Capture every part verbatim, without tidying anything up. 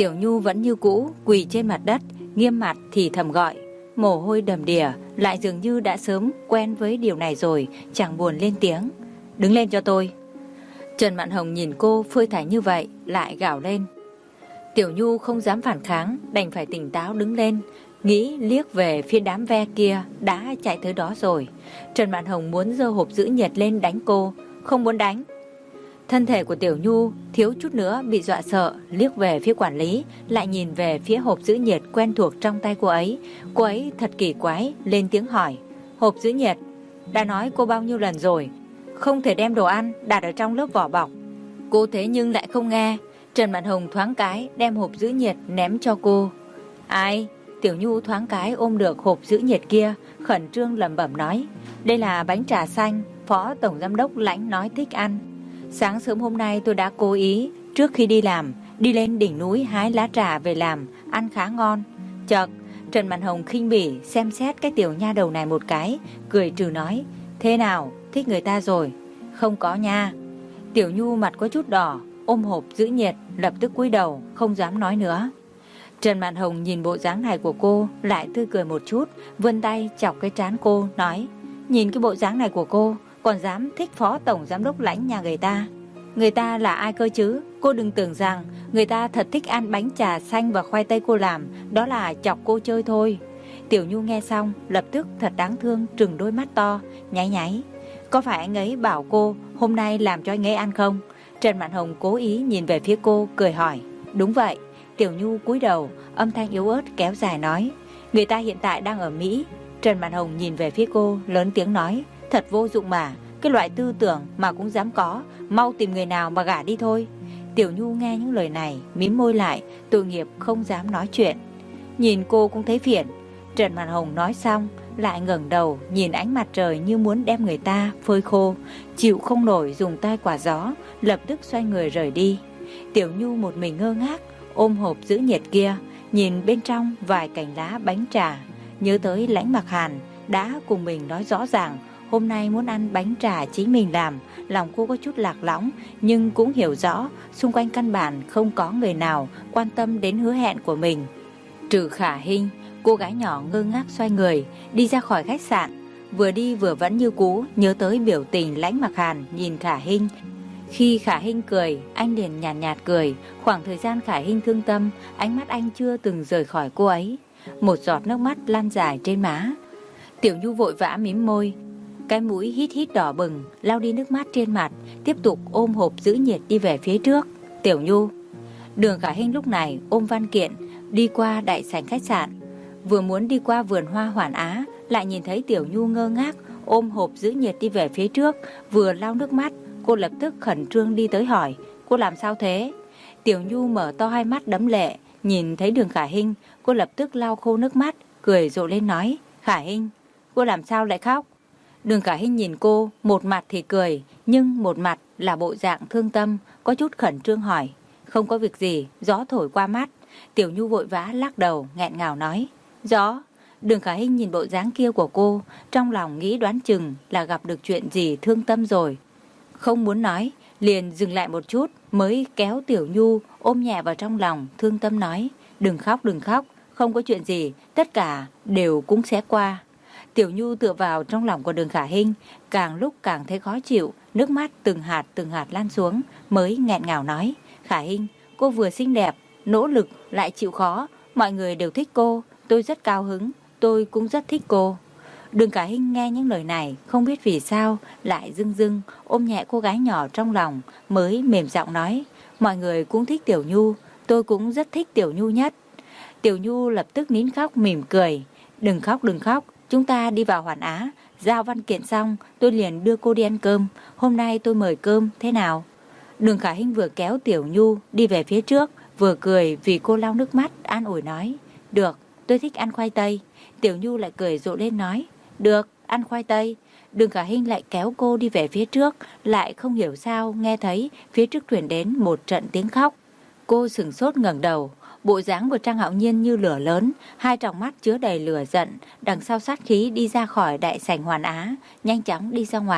Tiểu Nhu vẫn như cũ quỳ trên mặt đất, nghiêm mặt thì thầm gọi. Mồ hôi đầm đìa, lại dường như đã sớm quen với điều này rồi, chẳng buồn lên tiếng. Đứng lên cho tôi. Trần Mạn Hồng nhìn cô phơi thải như vậy, lại gào lên. Tiểu Nhu không dám phản kháng, đành phải tỉnh táo đứng lên, nghĩ liếc về phía đám ve kia đã chạy tới đó rồi. Trần Mạn Hồng muốn giơ hộp giữ nhiệt lên đánh cô, không muốn đánh. Thân thể của Tiểu Nhu thiếu chút nữa bị dọa sợ, liếc về phía quản lý, lại nhìn về phía hộp giữ nhiệt quen thuộc trong tay cô ấy. Cô ấy thật kỳ quái, lên tiếng hỏi. Hộp giữ nhiệt? Đã nói cô bao nhiêu lần rồi, không thể đem đồ ăn đặt ở trong lớp vỏ bọc. Cô thế nhưng lại không nghe. Trần Mạn Hồng thoáng cái đem hộp giữ nhiệt ném cho cô. Ai? Tiểu Nhu thoáng cái ôm được hộp giữ nhiệt kia, khẩn trương lẩm bẩm nói. Đây là bánh trà xanh, Phó Tổng Giám đốc Lãnh nói thích ăn. Sáng sớm hôm nay tôi đã cố ý, trước khi đi làm, đi lên đỉnh núi hái lá trà về làm, ăn khá ngon. Chợt, Trần Mạn Hồng khinh bỉ xem xét cái tiểu nha đầu này một cái, cười trừ nói. Thế nào, thích người ta rồi? Không có nha. Tiểu Nhu mặt có chút đỏ, ôm hộp giữ nhiệt, lập tức cúi đầu, không dám nói nữa. Trần Mạn Hồng nhìn bộ dáng này của cô, lại tươi cười một chút, vươn tay chọc cái trán cô, nói. Nhìn cái bộ dáng này của cô, còn dám thích Phó Tổng Giám đốc Lãnh nhà người ta. Người ta là ai cơ chứ? Cô đừng tưởng rằng người ta thật thích ăn bánh trà xanh và khoai tây cô làm, đó là chọc cô chơi thôi. Tiểu Nhu nghe xong, lập tức thật đáng thương trừng đôi mắt to, nháy nháy. Có phải anh ấy bảo cô hôm nay làm cho anh ấy ăn không? Trần Mạn Hồng cố ý nhìn về phía cô, cười hỏi. Đúng vậy. Tiểu Nhu cúi đầu, âm thanh yếu ớt kéo dài nói. Người ta hiện tại đang ở Mỹ. Trần Mạn Hồng nhìn về phía cô, lớn tiếng nói. Thật vô dụng mà, cái loại tư tưởng mà cũng dám có, mau tìm người nào mà gả đi thôi. Tiểu Nhu nghe những lời này, mím môi lại, tội nghiệp không dám nói chuyện. Nhìn cô cũng thấy phiền. Trần Mạn Hồng nói xong, lại ngẩng đầu nhìn ánh mặt trời như muốn đem người ta phơi khô, chịu không nổi dùng tay quả gió, lập tức xoay người rời đi. Tiểu Nhu một mình ngơ ngác, ôm hộp giữ nhiệt kia, nhìn bên trong vài cành lá bánh trà, nhớ tới Lãnh Mặc Hàn đã cùng mình nói rõ ràng hôm nay muốn ăn bánh trà chính mình làm. Lòng cô có chút lạc lõng, nhưng cũng hiểu rõ xung quanh căn bản không có người nào quan tâm đến hứa hẹn của mình, trừ Khả Hinh. Cô gái nhỏ ngơ ngác xoay người đi ra khỏi khách sạn, vừa đi vừa vẫn như cũ nhớ tới biểu tình Lãnh Mặc Hàn nhìn Khả Hinh. Khi Khả Hinh cười, anh liền nhàn nhạt, nhạt cười. Khoảng thời gian Khả Hinh thương tâm, ánh mắt anh chưa từng rời khỏi cô ấy. Một giọt nước mắt lan dài trên má. Tiểu Nhu vội vã mím môi, cái mũi hít hít đỏ bừng, lau đi nước mắt trên mặt, tiếp tục ôm hộp giữ nhiệt đi về phía trước. Tiểu Nhu. Đường Khả Hinh lúc này ôm văn kiện đi qua đại sảnh khách sạn, vừa muốn đi qua vườn hoa Hoàn Á, lại nhìn thấy Tiểu Nhu ngơ ngác ôm hộp giữ nhiệt đi về phía trước, vừa lau nước mắt. Cô lập tức khẩn trương đi tới hỏi. Cô làm sao thế? Tiểu Nhu mở to hai mắt đẫm lệ, nhìn thấy Đường Khả Hinh, cô lập tức lau khô nước mắt, cười rộ lên nói. Khả Hinh, cô làm sao lại khóc? Đường Khả Hinh nhìn cô, một mặt thì cười, nhưng một mặt là bộ dạng thương tâm, có chút khẩn trương hỏi. Không có việc gì, gió thổi qua mắt. Tiểu Nhu vội vã lắc đầu, nghẹn ngào nói. Gió? Đường Khả Hinh nhìn bộ dáng kia của cô, trong lòng nghĩ đoán chừng là gặp được chuyện gì thương tâm rồi. Không muốn nói, liền dừng lại một chút, mới kéo Tiểu Nhu ôm nhẹ vào trong lòng, thương tâm nói. Đừng khóc, đừng khóc, không có chuyện gì, tất cả đều cũng sẽ qua. Tiểu Nhu tựa vào trong lòng của Đường Khả Hinh, càng lúc càng thấy khó chịu, nước mắt từng hạt từng hạt lan xuống, mới nghẹn ngào nói. Khả Hinh, cô vừa xinh đẹp, nỗ lực lại chịu khó, mọi người đều thích cô, tôi rất cao hứng, tôi cũng rất thích cô. Đường Khả Hinh nghe những lời này, không biết vì sao lại rưng rưng ôm nhẹ cô gái nhỏ trong lòng, mới mềm giọng nói. Mọi người cũng thích Tiểu Nhu, tôi cũng rất thích Tiểu Nhu nhất. Tiểu Nhu lập tức nín khóc mỉm cười. Đừng khóc, đừng khóc, chúng ta đi vào Hoàn Á, giao văn kiện xong, tôi liền đưa cô đi ăn cơm. Hôm nay tôi mời cơm, thế nào? Đường Khả Hinh vừa kéo Tiểu Nhu đi về phía trước, vừa cười vì cô lau nước mắt, an ủi nói. Được, tôi thích ăn khoai tây. Tiểu Nhu lại cười rộ lên nói. Được, ăn khoai tây. Đường Khả Hinh lại kéo cô đi về phía trước, lại không hiểu sao nghe thấy phía trước truyền đến một trận tiếng khóc. Cô sửng sốt ngẩng đầu, bộ dáng của Trang Hạo Nhiên như lửa lớn, hai tròng mắt chứa đầy lửa giận, đằng sau sát khí đi ra khỏi đại sảnh Hoàn Á, nhanh chóng đi ra ngoài.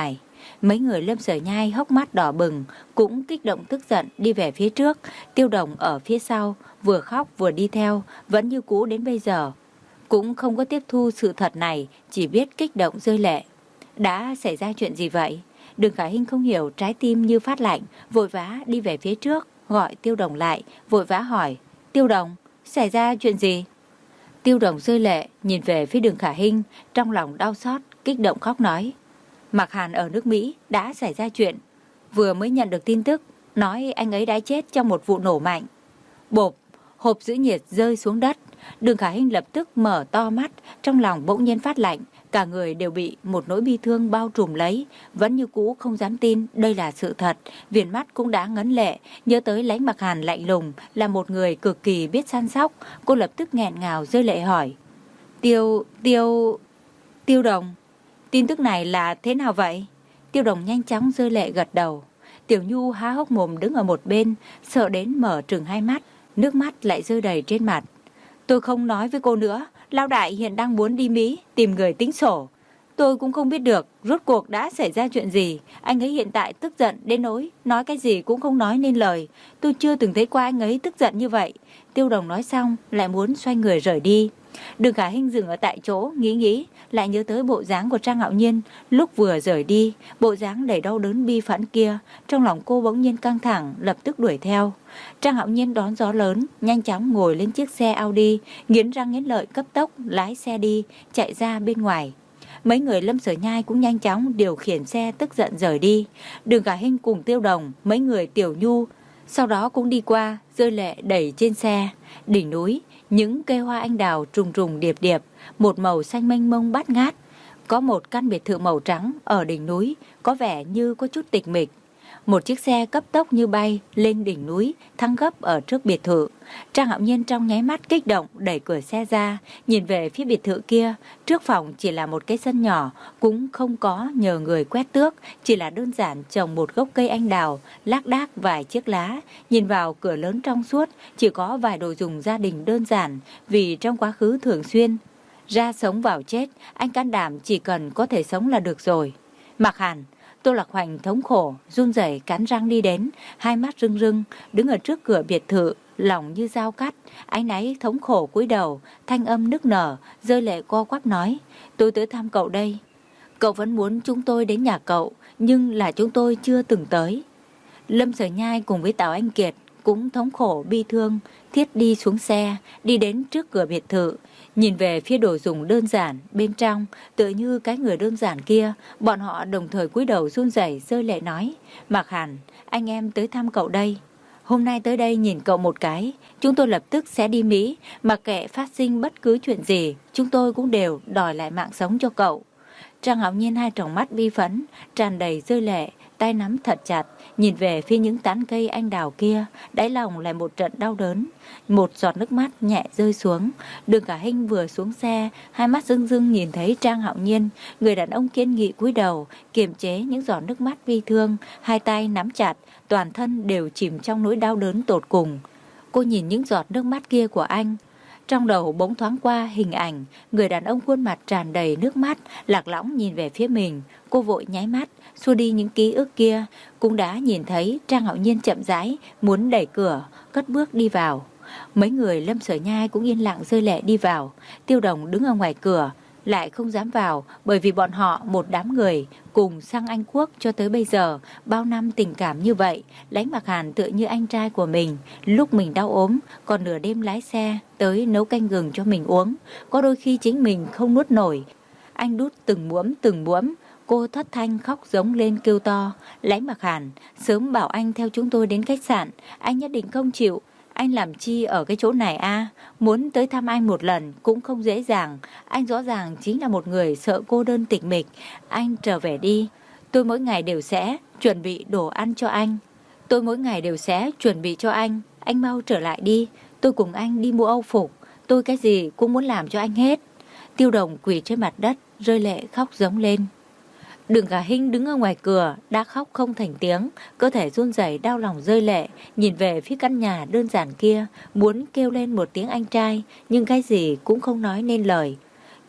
Mấy người Lâm Sở Nhai hốc mắt đỏ bừng, cũng kích động tức giận đi về phía trước. Tiêu Đồng ở phía sau, vừa khóc vừa đi theo, vẫn như cũ đến bây giờ. Cũng không có tiếp thu sự thật này, chỉ biết kích động rơi lệ. Đã xảy ra chuyện gì vậy? Đường Khả Hinh không hiểu, trái tim như phát lạnh, vội vã đi về phía trước, gọi Tiêu Đồng lại, vội vã hỏi. Tiêu Đồng, xảy ra chuyện gì? Tiêu Đồng rơi lệ, nhìn về phía Đường Khả Hinh, trong lòng đau xót, kích động khóc nói. Mạc Hàn ở nước Mỹ đã xảy ra chuyện. Vừa mới nhận được tin tức, nói anh ấy đã chết trong một vụ nổ mạnh. Bộp, hộp giữ nhiệt rơi xuống đất. Đường Khả Hinh lập tức mở to mắt, trong lòng bỗng nhiên phát lạnh, cả người đều bị một nỗi bi thương bao trùm lấy, vẫn như cũ không dám tin đây là sự thật, viền mắt cũng đã ngấn lệ, nhớ tới Lãnh Mạc Hàn lạnh lùng, là một người cực kỳ biết săn sóc, cô lập tức nghẹn ngào rơi lệ hỏi. Tiêu, Tiêu, Tiêu Đồng, tin tức này là thế nào vậy? Tiêu Đồng nhanh chóng rơi lệ gật đầu. Tiểu Nhu há hốc mồm đứng ở một bên, sợ đến mở trừng hai mắt, nước mắt lại rơi đầy trên mặt. Tôi không nói với cô nữa, Lão đại hiện đang muốn đi Mỹ tìm người tính sổ. Tôi cũng không biết được rốt cuộc đã xảy ra chuyện gì. Anh ấy hiện tại tức giận đến nỗi nói cái gì cũng không nói nên lời. Tôi chưa từng thấy qua anh ấy tức giận như vậy. Tiêu Đồng nói xong lại muốn xoay người rời đi. Đường Khả Hinh dừng ở tại chỗ nghĩ nghĩ, lại nhớ tới bộ dáng của Trang Hạo Nhiên lúc vừa rời đi, bộ dáng đầy đau đớn bi phẫn kia, trong lòng cô bỗng nhiên căng thẳng, lập tức đuổi theo. Trang Hạo Nhiên đón gió lớn, nhanh chóng ngồi lên chiếc xe Audi, nghiến răng nghiến lợi cấp tốc lái xe đi, chạy ra bên ngoài. Mấy người Lâm Sở Nhai cũng nhanh chóng điều khiển xe tức giận rời đi. Đường Khả Hinh cùng Tiêu Đồng, mấy người Tiểu Nhu sau đó cũng đi qua, rơi lệ đẩy trên xe. Đỉnh núi, những cây hoa anh đào trùng trùng điệp điệp, một màu xanh mênh mông bát ngát. Có một căn biệt thự màu trắng ở đỉnh núi, có vẻ như có chút tịch mịch. Một chiếc xe cấp tốc như bay lên đỉnh núi, thăng gấp ở trước biệt thự. Trang Hạo Nhiên trong nháy mắt kích động đẩy cửa xe ra, nhìn về phía biệt thự kia. Trước phòng chỉ là một cái sân nhỏ, cũng không có nhờ người quét tước, chỉ là đơn giản trồng một gốc cây anh đào, lác đác vài chiếc lá. Nhìn vào cửa lớn trong suốt, chỉ có vài đồ dùng gia đình đơn giản, vì trong quá khứ thường xuyên ra sống vào chết, anh can đảm chỉ cần có thể sống là được rồi. Mạc Hàn, Tô Lạc Hoành thống khổ, run rẩy cắn răng đi đến, hai mắt rưng rưng, đứng ở trước cửa biệt thự, lòng như dao cắt, áy náy thống khổ cúi đầu, thanh âm nức nở, rơi lệ co quắp nói, tôi tới thăm cậu đây. Cậu vẫn muốn chúng tôi đến nhà cậu, nhưng là chúng tôi chưa từng tới. Lâm Sở Nhai cùng với Tào Anh Kiệt cũng thống khổ bi thương, thiết đi xuống xe, đi đến trước cửa biệt thự. Nhìn về phía đồ dùng đơn giản bên trong, tựa như cái người đơn giản kia, bọn họ đồng thời cúi đầu run rẩy rơi lệ nói, Mạc Hàn, anh em tới thăm cậu đây. Hôm nay tới đây nhìn cậu một cái, chúng tôi lập tức sẽ đi Mỹ, mặc kệ phát sinh bất cứ chuyện gì, chúng tôi cũng đều đòi lại mạng sống cho cậu. Trang Hạo Nhiên hai tròng mắt bi phẫn, tràn đầy rơi lệ, tay nắm thật chặt, nhìn về phía những tán cây anh đào kia, đáy lòng lại một trận đau đớn. Một giọt nước mắt nhẹ rơi xuống. Đường Khả Hinh vừa xuống xe, hai mắt rưng rưng nhìn thấy Trang Hạo Nhiên, người đàn ông kiên nghị cúi đầu, kiềm chế những giọt nước mắt bi thương, hai tay nắm chặt, toàn thân đều chìm trong nỗi đau đớn tột cùng. Cô nhìn những giọt nước mắt kia của anh, trong đầu bỗng thoáng qua hình ảnh người đàn ông khuôn mặt tràn đầy nước mắt, lạc lõng nhìn về phía mình. Cô vội nháy mắt, xua đi những ký ức kia, cũng đã nhìn thấy Trang Hạo Nhiên chậm rãi muốn đẩy cửa, cất bước đi vào. Mấy người Lâm Sở Nhai cũng yên lặng rơi lệ đi vào. Tiêu Đồng đứng ở ngoài cửa, lại không dám vào, bởi vì bọn họ một đám người cùng sang Anh Quốc cho tới bây giờ, bao năm tình cảm như vậy. Lãnh Mạc Hàn tựa như anh trai của mình, lúc mình đau ốm còn nửa đêm lái xe tới nấu canh gừng cho mình uống. Có đôi khi chính mình không nuốt nổi, anh đút từng muỗng từng muỗng. Cô thất thanh khóc giống lên kêu to, Lãnh Mạc Hàn, sớm bảo anh theo chúng tôi đến khách sạn, anh nhất định không chịu. Anh làm chi ở cái chỗ này a? À? Muốn tới thăm anh một lần cũng không dễ dàng. Anh rõ ràng chính là một người sợ cô đơn tịch mịch. Anh trở về đi. Tôi mỗi ngày đều sẽ chuẩn bị đồ ăn cho anh. Tôi mỗi ngày đều sẽ chuẩn bị cho anh. Anh mau trở lại đi. Tôi cùng anh đi mua âu phục. Tôi cái gì cũng muốn làm cho anh hết. Tiêu Đồng quỳ trên mặt đất, rơi lệ khóc giống lên. Đường Khả Hinh đứng ở ngoài cửa, đã khóc không thành tiếng, cơ thể run rẩy đau lòng rơi lệ, nhìn về phía căn nhà đơn giản kia, muốn kêu lên một tiếng anh trai, nhưng cái gì cũng không nói nên lời.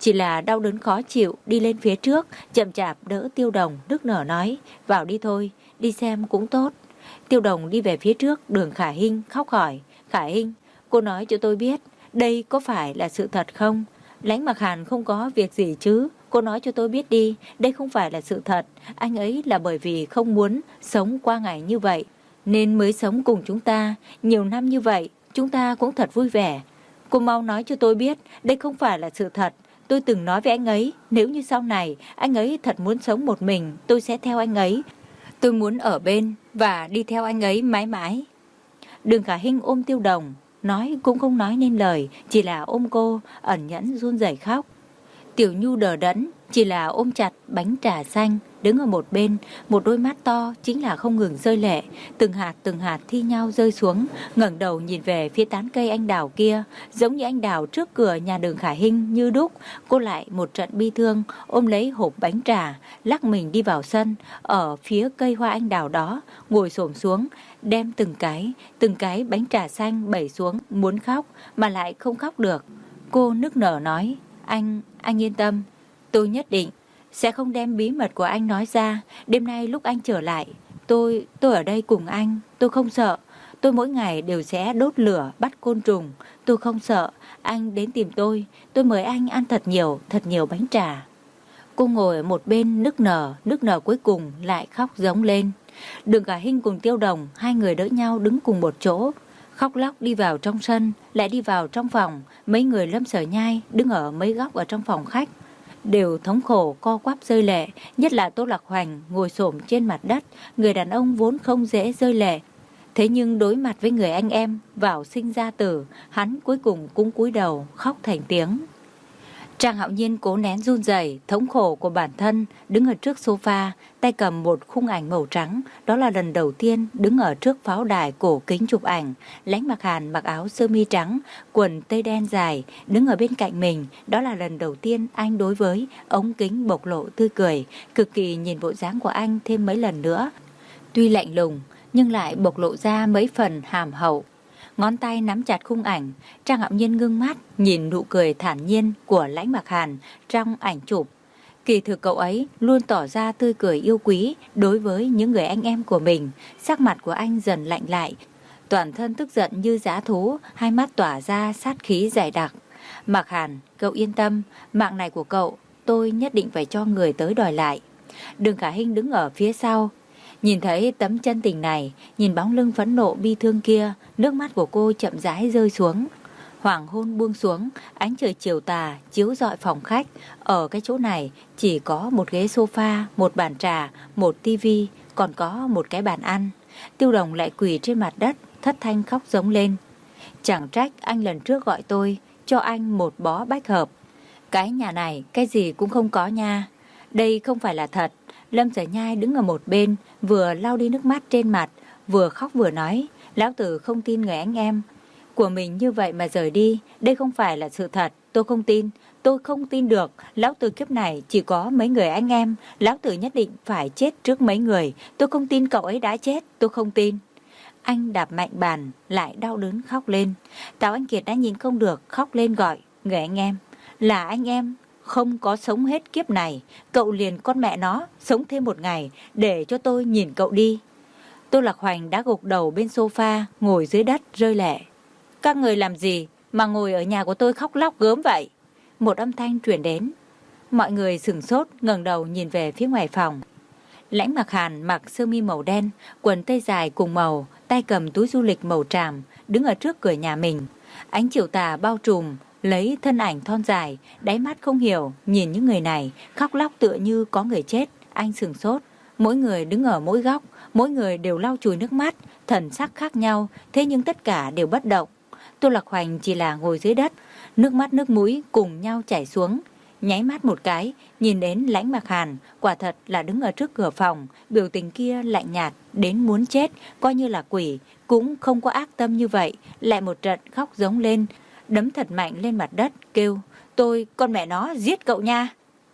chỉ là đau đớn khó chịu, đi lên phía trước, chậm chạp đỡ Tiêu Đồng, nức nở nói, vào đi thôi, đi xem cũng tốt. Tiêu Đồng đi về phía trước, Đường Khả Hinh khóc hỏi, Khả Hinh, cô nói cho tôi biết, đây có phải là sự thật không? Lãnh Mặc Hàn không có việc gì chứ, cô nói cho tôi biết đi, đây không phải là sự thật, anh ấy là bởi vì không muốn sống qua ngày như vậy, nên mới sống cùng chúng ta, nhiều năm như vậy, chúng ta cũng thật vui vẻ. Cô mau nói cho tôi biết, đây không phải là sự thật. Tôi từng nói với anh ấy, nếu như sau này anh ấy thật muốn sống một mình, tôi sẽ theo anh ấy. Tôi muốn ở bên và đi theo anh ấy mãi mãi. Đường Khả Hinh ôm Tiêu Đồng, nói cũng không nói nên lời, chỉ là ôm cô, ẩn nhẫn run rẩy khóc. Tiểu Nhu đờ đẫn, chỉ là ôm chặt bánh trà xanh, đứng ở một bên, một đôi mắt to chính là không ngừng rơi lệ, từng hạt từng hạt thi nhau rơi xuống, ngẩng đầu nhìn về phía tán cây anh đào kia, giống như anh đào trước cửa nhà Đường Khả Hinh như đúc. Cô lại một trận bi thương, ôm lấy hộp bánh trà, lắc mình đi vào sân, ở phía cây hoa anh đào đó, ngồi xổm xuống, đem từng cái, từng cái bánh trà xanh bẩy xuống, muốn khóc mà lại không khóc được. Cô nức nở nói, anh, anh yên tâm, tôi nhất định sẽ không đem bí mật của anh nói ra. Đêm nay lúc anh trở lại, tôi, tôi ở đây cùng anh, tôi không sợ. Tôi mỗi ngày đều sẽ đốt lửa bắt côn trùng, tôi không sợ. Anh đến tìm tôi, tôi mời anh ăn thật nhiều, thật nhiều bánh trà. Cô ngồi ở một bên nức nở, nức nở cuối cùng lại khóc giống lên. Đường Khả Hinh cùng Tiêu Đồng, hai người đỡ nhau đứng cùng một chỗ, khóc lóc đi vào trong sân, lại đi vào trong phòng. Mấy người Lâm Sở Nhai đứng ở mấy góc ở trong phòng khách, đều thống khổ co quắp rơi lệ, nhất là Tô Lạc Hoành ngồi xổm trên mặt đất, người đàn ông vốn không dễ rơi lệ. Thế nhưng đối mặt với người anh em vào sinh ra tử, hắn cuối cùng cũng cúi đầu khóc thành tiếng. Trang Hạo Nhiên cố nén run rẩy, thống khổ của bản thân, đứng ở trước sofa, tay cầm một khung ảnh màu trắng. Đó là lần đầu tiên đứng ở trước pháo đài cổ kính chụp ảnh. Lãnh Mặc Hàn mặc áo sơ mi trắng, quần tây đen dài, đứng ở bên cạnh mình. Đó là lần đầu tiên anh đối với ống kính bộc lộ tươi cười, cực kỳ nhìn bộ dáng của anh thêm mấy lần nữa. Tuy lạnh lùng, nhưng lại bộc lộ ra mấy phần hàm hậu. Ngón tay nắm chặt khung ảnh, Trang Hạo Nhiên ngưng mắt nhìn nụ cười thản nhiên của Lãnh Mặc Hàn trong ảnh chụp. Kỳ thực cậu ấy luôn tỏ ra tươi cười yêu quý đối với những người anh em của mình. Sắc mặt của anh dần lạnh lại, toàn thân tức giận như dã thú, hai mắt tỏa ra sát khí dày đặc. Mặc Hàn, cậu yên tâm, mạng này của cậu tôi nhất định phải cho người tới đòi lại. Đường Khả Hinh đứng ở phía sau, nhìn thấy tấm chân tình này, nhìn bóng lưng phẫn nộ bi thương kia, nước mắt của cô chậm rãi rơi xuống. Hoàng hôn buông xuống, ánh trời chiều tà chiếu rọi phòng khách. Ở cái chỗ này chỉ có một ghế sofa, một bàn trà, một tivi, còn có một cái bàn ăn. Tiêu Đồng lại quỳ trên mặt đất, thất thanh khóc giống lên. Chẳng trách anh lần trước gọi tôi, cho anh một bó bách hợp. Cái nhà này cái gì cũng không có nha. Đây không phải là thật. Lâm Sở Nhai đứng ở một bên, vừa lau đi nước mắt trên mặt, vừa khóc vừa nói, lão tử không tin người anh em của mình như vậy mà rời đi, đây không phải là sự thật, tôi không tin, tôi không tin được, lão tử kiếp này chỉ có mấy người anh em, lão tử nhất định phải chết trước mấy người, tôi không tin cậu ấy đã chết, tôi không tin. Anh đạp mạnh bàn, lại đau đớn khóc lên. Tào Anh Kiệt đã nhìn không được, khóc lên gọi, người anh em, là anh em. Không có sống hết kiếp này, cậu liền con mẹ nó, sống thêm một ngày, để cho tôi nhìn cậu đi. Tô Lạc Hoành đã gục đầu bên sofa, ngồi dưới đất rơi lệ. Các người làm gì mà ngồi ở nhà của tôi khóc lóc gớm vậy? Một âm thanh truyền đến. Mọi người sửng sốt, ngẩng đầu nhìn về phía ngoài phòng. Lãnh Mặc Hàn mặc sơ mi màu đen, quần tây dài cùng màu, tay cầm túi du lịch màu tràm, đứng ở trước cửa nhà mình. Ánh chiều tà bao trùm lấy thân ảnh thon dài, đáy mắt không hiểu, nhìn những người này, khóc lóc tựa như có người chết. Anh sửng sốt, mỗi người đứng ở mỗi góc, mỗi người đều lau chùi nước mắt, thần sắc khác nhau, thế nhưng tất cả đều bất động. Tô Lạc Hoành chỉ là ngồi dưới đất, nước mắt nước mũi cùng nhau chảy xuống. Nháy mắt một cái, nhìn đến Lãnh Mặc Hàn, quả thật là đứng ở trước cửa phòng, biểu tình kia lạnh nhạt đến muốn chết, coi như là quỷ, cũng không có ác tâm như vậy, lại một trận khóc giống lên, đấm thật mạnh lên mặt đất, kêu, tôi, con mẹ nó, giết cậu nha.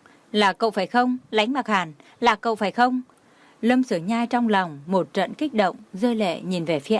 Là cậu phải không, Lãnh Mặc Hàn, là cậu phải không? Lâm Sở Nhai trong lòng một trận kích động, rơi lệ nhìn về phía anh.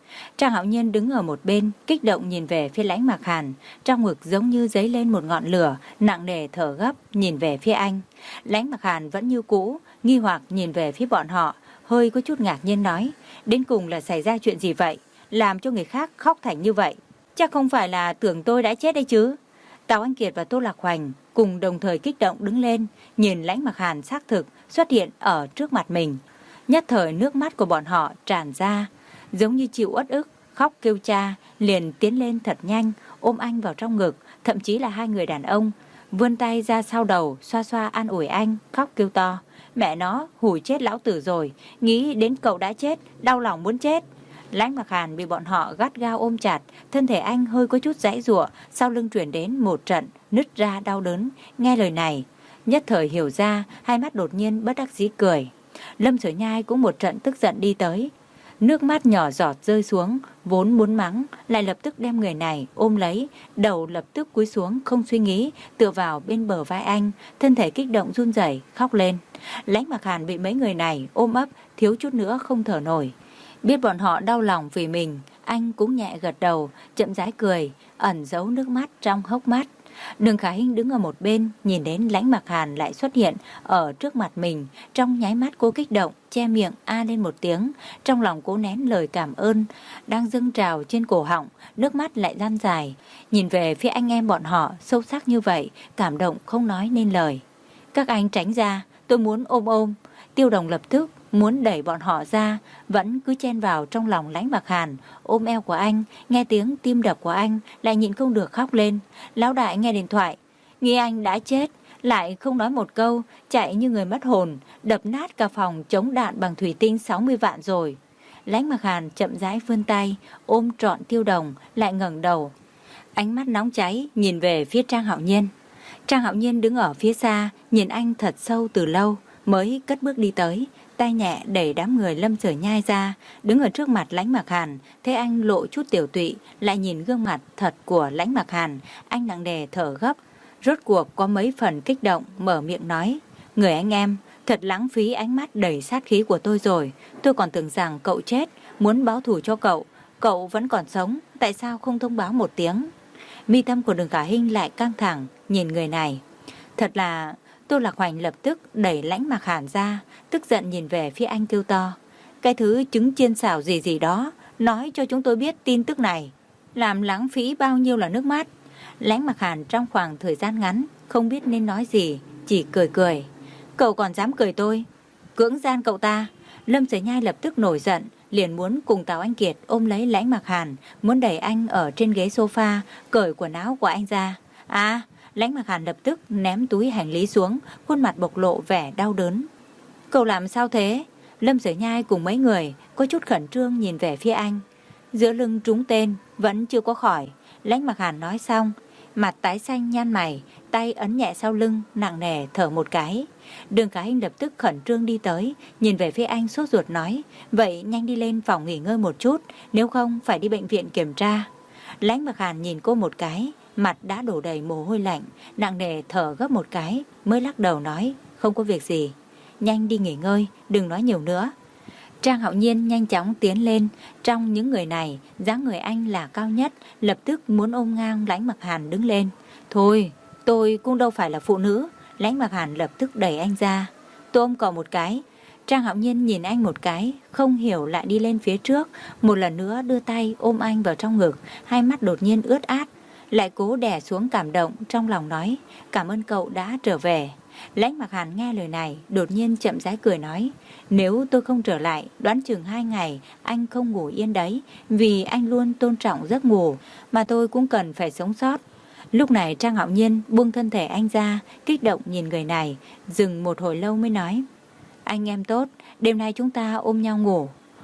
Trang Hạo Nhiên đứng ở một bên, kích động nhìn về phía Lãnh Mặc Hàn, trong ngực giống như dấy lên một ngọn lửa, nặng nề thở gấp nhìn về phía anh. Lãnh Mặc Hàn vẫn như cũ, nghi hoặc nhìn về phía bọn họ, hơi có chút ngạc nhiên nói, đến cùng là xảy ra chuyện gì vậy, làm cho người khác khóc thành như vậy? Chắc không phải là tưởng tôi đã chết đấy chứ? Tào Anh Kiệt và Tô Lạc Hoành cùng đồng thời kích động đứng lên, nhìn Lãnh Mặc Hàn xác thực xuất hiện ở trước mặt mình. Nhất thời nước mắt của bọn họ tràn ra, giống như chịu uất ức, khóc kêu cha, liền tiến lên thật nhanh, ôm anh vào trong ngực, thậm chí là hai người đàn ông vươn tay ra sau đầu, xoa xoa an ủi anh, khóc kêu to, mẹ nó, hủi chết lão tử rồi, nghĩ đến cậu đã chết, đau lòng muốn chết. Lãnh Mặc Hàn bị bọn họ gắt gao ôm chặt, thân thể anh hơi có chút giãy giụa, sau lưng truyền đến một trận nứt ra đau đớn. Nghe lời này, nhất thời hiểu ra, hai mắt đột nhiên bất đắc dĩ cười. Lâm Sở Nhai cũng một trận tức giận đi tới, nước mắt nhỏ giọt rơi xuống, vốn muốn mắng, lại lập tức đem người này ôm lấy, đầu lập tức cúi xuống không suy nghĩ, tựa vào bên bờ vai anh, thân thể kích động run rẩy khóc lên. Lãnh Mặc Hàn bị mấy người này ôm ấp, thiếu chút nữa không thở nổi. Biết bọn họ đau lòng vì mình, anh cũng nhẹ gật đầu, chậm rãi cười, ẩn giấu nước mắt trong hốc mắt. Đường Khả Hinh đứng ở một bên, nhìn đến Lãnh Mặc Hàn lại xuất hiện ở trước mặt mình, trong nháy mắt cô kích động, che miệng a lên một tiếng, trong lòng cố nén lời cảm ơn đang dâng trào trên cổ họng, nước mắt lại lan dài, nhìn về phía anh em bọn họ sâu sắc như vậy, cảm động không nói nên lời. Các anh tránh ra, tôi muốn ôm ôm. Tiêu Đồng lập tức muốn đẩy bọn họ ra, vẫn cứ chen vào trong lòng Lãnh Mặc Hàn, ôm eo của anh, nghe tiếng tim đập của anh, lại nhịn không được khóc lên. Lão đại nghe điện thoại, nghĩ anh đã chết, lại không nói một câu, chạy như người mất hồn, đập nát cả phòng chống đạn bằng thủy tinh sáu mươi vạn rồi. Lãnh Mặc Hàn chậm rãi vươn tay, ôm trọn Tiêu Đồng, lại ngẩng đầu, ánh mắt nóng cháy nhìn về phía Trang Hạo Nhiên. Trang Hạo Nhiên đứng ở phía xa, nhìn anh thật sâu từ lâu, mới cất bước đi tới, tay nhẹ đẩy đám người Lâm Sở Nhai ra, đứng ở trước mặt Lãnh Mặc Hàn, thấy anh lộ chút tiểu tụy, lại nhìn gương mặt thật của Lãnh Mặc Hàn, anh nặng nề thở gấp, rốt cuộc có mấy phần kích động, mở miệng nói, người anh em, thật lãng phí ánh mắt đầy sát khí của tôi rồi, tôi còn tưởng rằng cậu chết, muốn báo thù cho cậu, cậu vẫn còn sống, tại sao không thông báo một tiếng? Mi tâm của Đường Khả Hinh lại căng thẳng, nhìn người này, thật là... Tô Lạc Hoành lập tức đẩy Lãnh Mặc Hàn ra, tức giận nhìn về phía anh kêu to, cái thứ trứng chiên xào gì gì đó, nói cho chúng tôi biết tin tức này, làm lãng phí bao nhiêu là nước mắt. Lãnh Mặc Hàn trong khoảng thời gian ngắn không biết nên nói gì, chỉ cười cười. Cậu còn dám cười tôi, cưỡng gian cậu ta. Lâm Sở Nhai lập tức nổi giận, liền muốn cùng Tào Anh Kiệt ôm lấy Lãnh Mặc Hàn, muốn đẩy anh ở trên ghế sofa, cởi quần áo của anh ra. À, Lãnh Mặc Hàn lập tức ném túi hành lý xuống, khuôn mặt bộc lộ vẻ đau đớn. Cậu làm sao thế? Lâm Sở Nhai cùng mấy người có chút khẩn trương nhìn về phía anh. Giữa lưng trúng tên vẫn chưa có khỏi. Lãnh Mặc Hàn nói xong, mặt tái xanh nhăn mày, tay ấn nhẹ sau lưng, nặng nề thở một cái. Đường Khả Hinh lập tức khẩn trương đi tới, nhìn về phía anh sốt ruột nói, vậy nhanh đi lên phòng nghỉ ngơi một chút, nếu không phải đi bệnh viện kiểm tra. Lãnh Mặc Hàn nhìn cô một cái, mặt đã đổ đầy mồ hôi lạnh, nặng nề thở gấp một cái, mới lắc đầu nói, không có việc gì, nhanh đi nghỉ ngơi, đừng nói nhiều nữa. Trang Hạo Nhiên nhanh chóng tiến lên, trong những người này, dáng người anh là cao nhất, lập tức muốn ôm ngang Lãnh Mặc Hàn đứng lên. Thôi, tôi cũng đâu phải là phụ nữ. Lãnh Mặc Hàn lập tức đẩy anh ra. Tôi ôm cậu một cái. Trang Hạo Nhiên nhìn anh một cái, không hiểu lại đi lên phía trước, một lần nữa đưa tay ôm anh vào trong ngực, hai mắt đột nhiên ướt át, lại cố đè xuống cảm động, trong lòng nói, cảm ơn cậu đã trở về. Lãnh Mặc Hàn nghe lời này, đột nhiên chậm rãi cười nói, nếu tôi không trở lại, đoán chừng hai ngày anh không ngủ yên đấy, vì anh luôn tôn trọng giấc ngủ, mà tôi cũng cần phải sống sót. Lúc này Trang Hạo Nhiên buông thân thể anh ra, kích động nhìn người này, dừng một hồi lâu mới nói, anh em tốt, đêm nay chúng ta ôm nhau ngủ.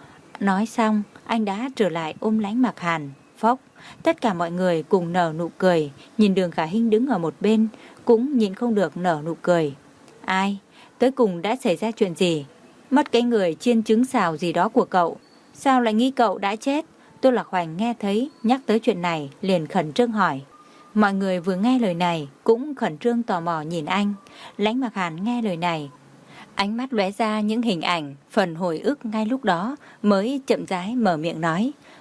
Nói xong, anh đã trở lại ôm Lãnh Mặc Hàn. Phốc, tất cả mọi người cùng nở nụ cười, nhìn Đường Khả Hinh đứng ở một bên, cũng nhìn không được nở nụ cười. Ai, tới cùng đã xảy ra chuyện gì? Mất cái người chiên trứng xào gì đó của cậu, sao lại nghĩ cậu đã chết? Tô Lạc Hoành nghe thấy nhắc tới chuyện này, liền khẩn trương hỏi. Mọi người vừa nghe lời này cũng khẩn trương tò mò nhìn anh. Lãnh Mặc Hàn nghe lời này, ánh mắt lóe ra những hình ảnh, phần hồi ức ngay lúc đó, mới chậm rãi mở miệng nói,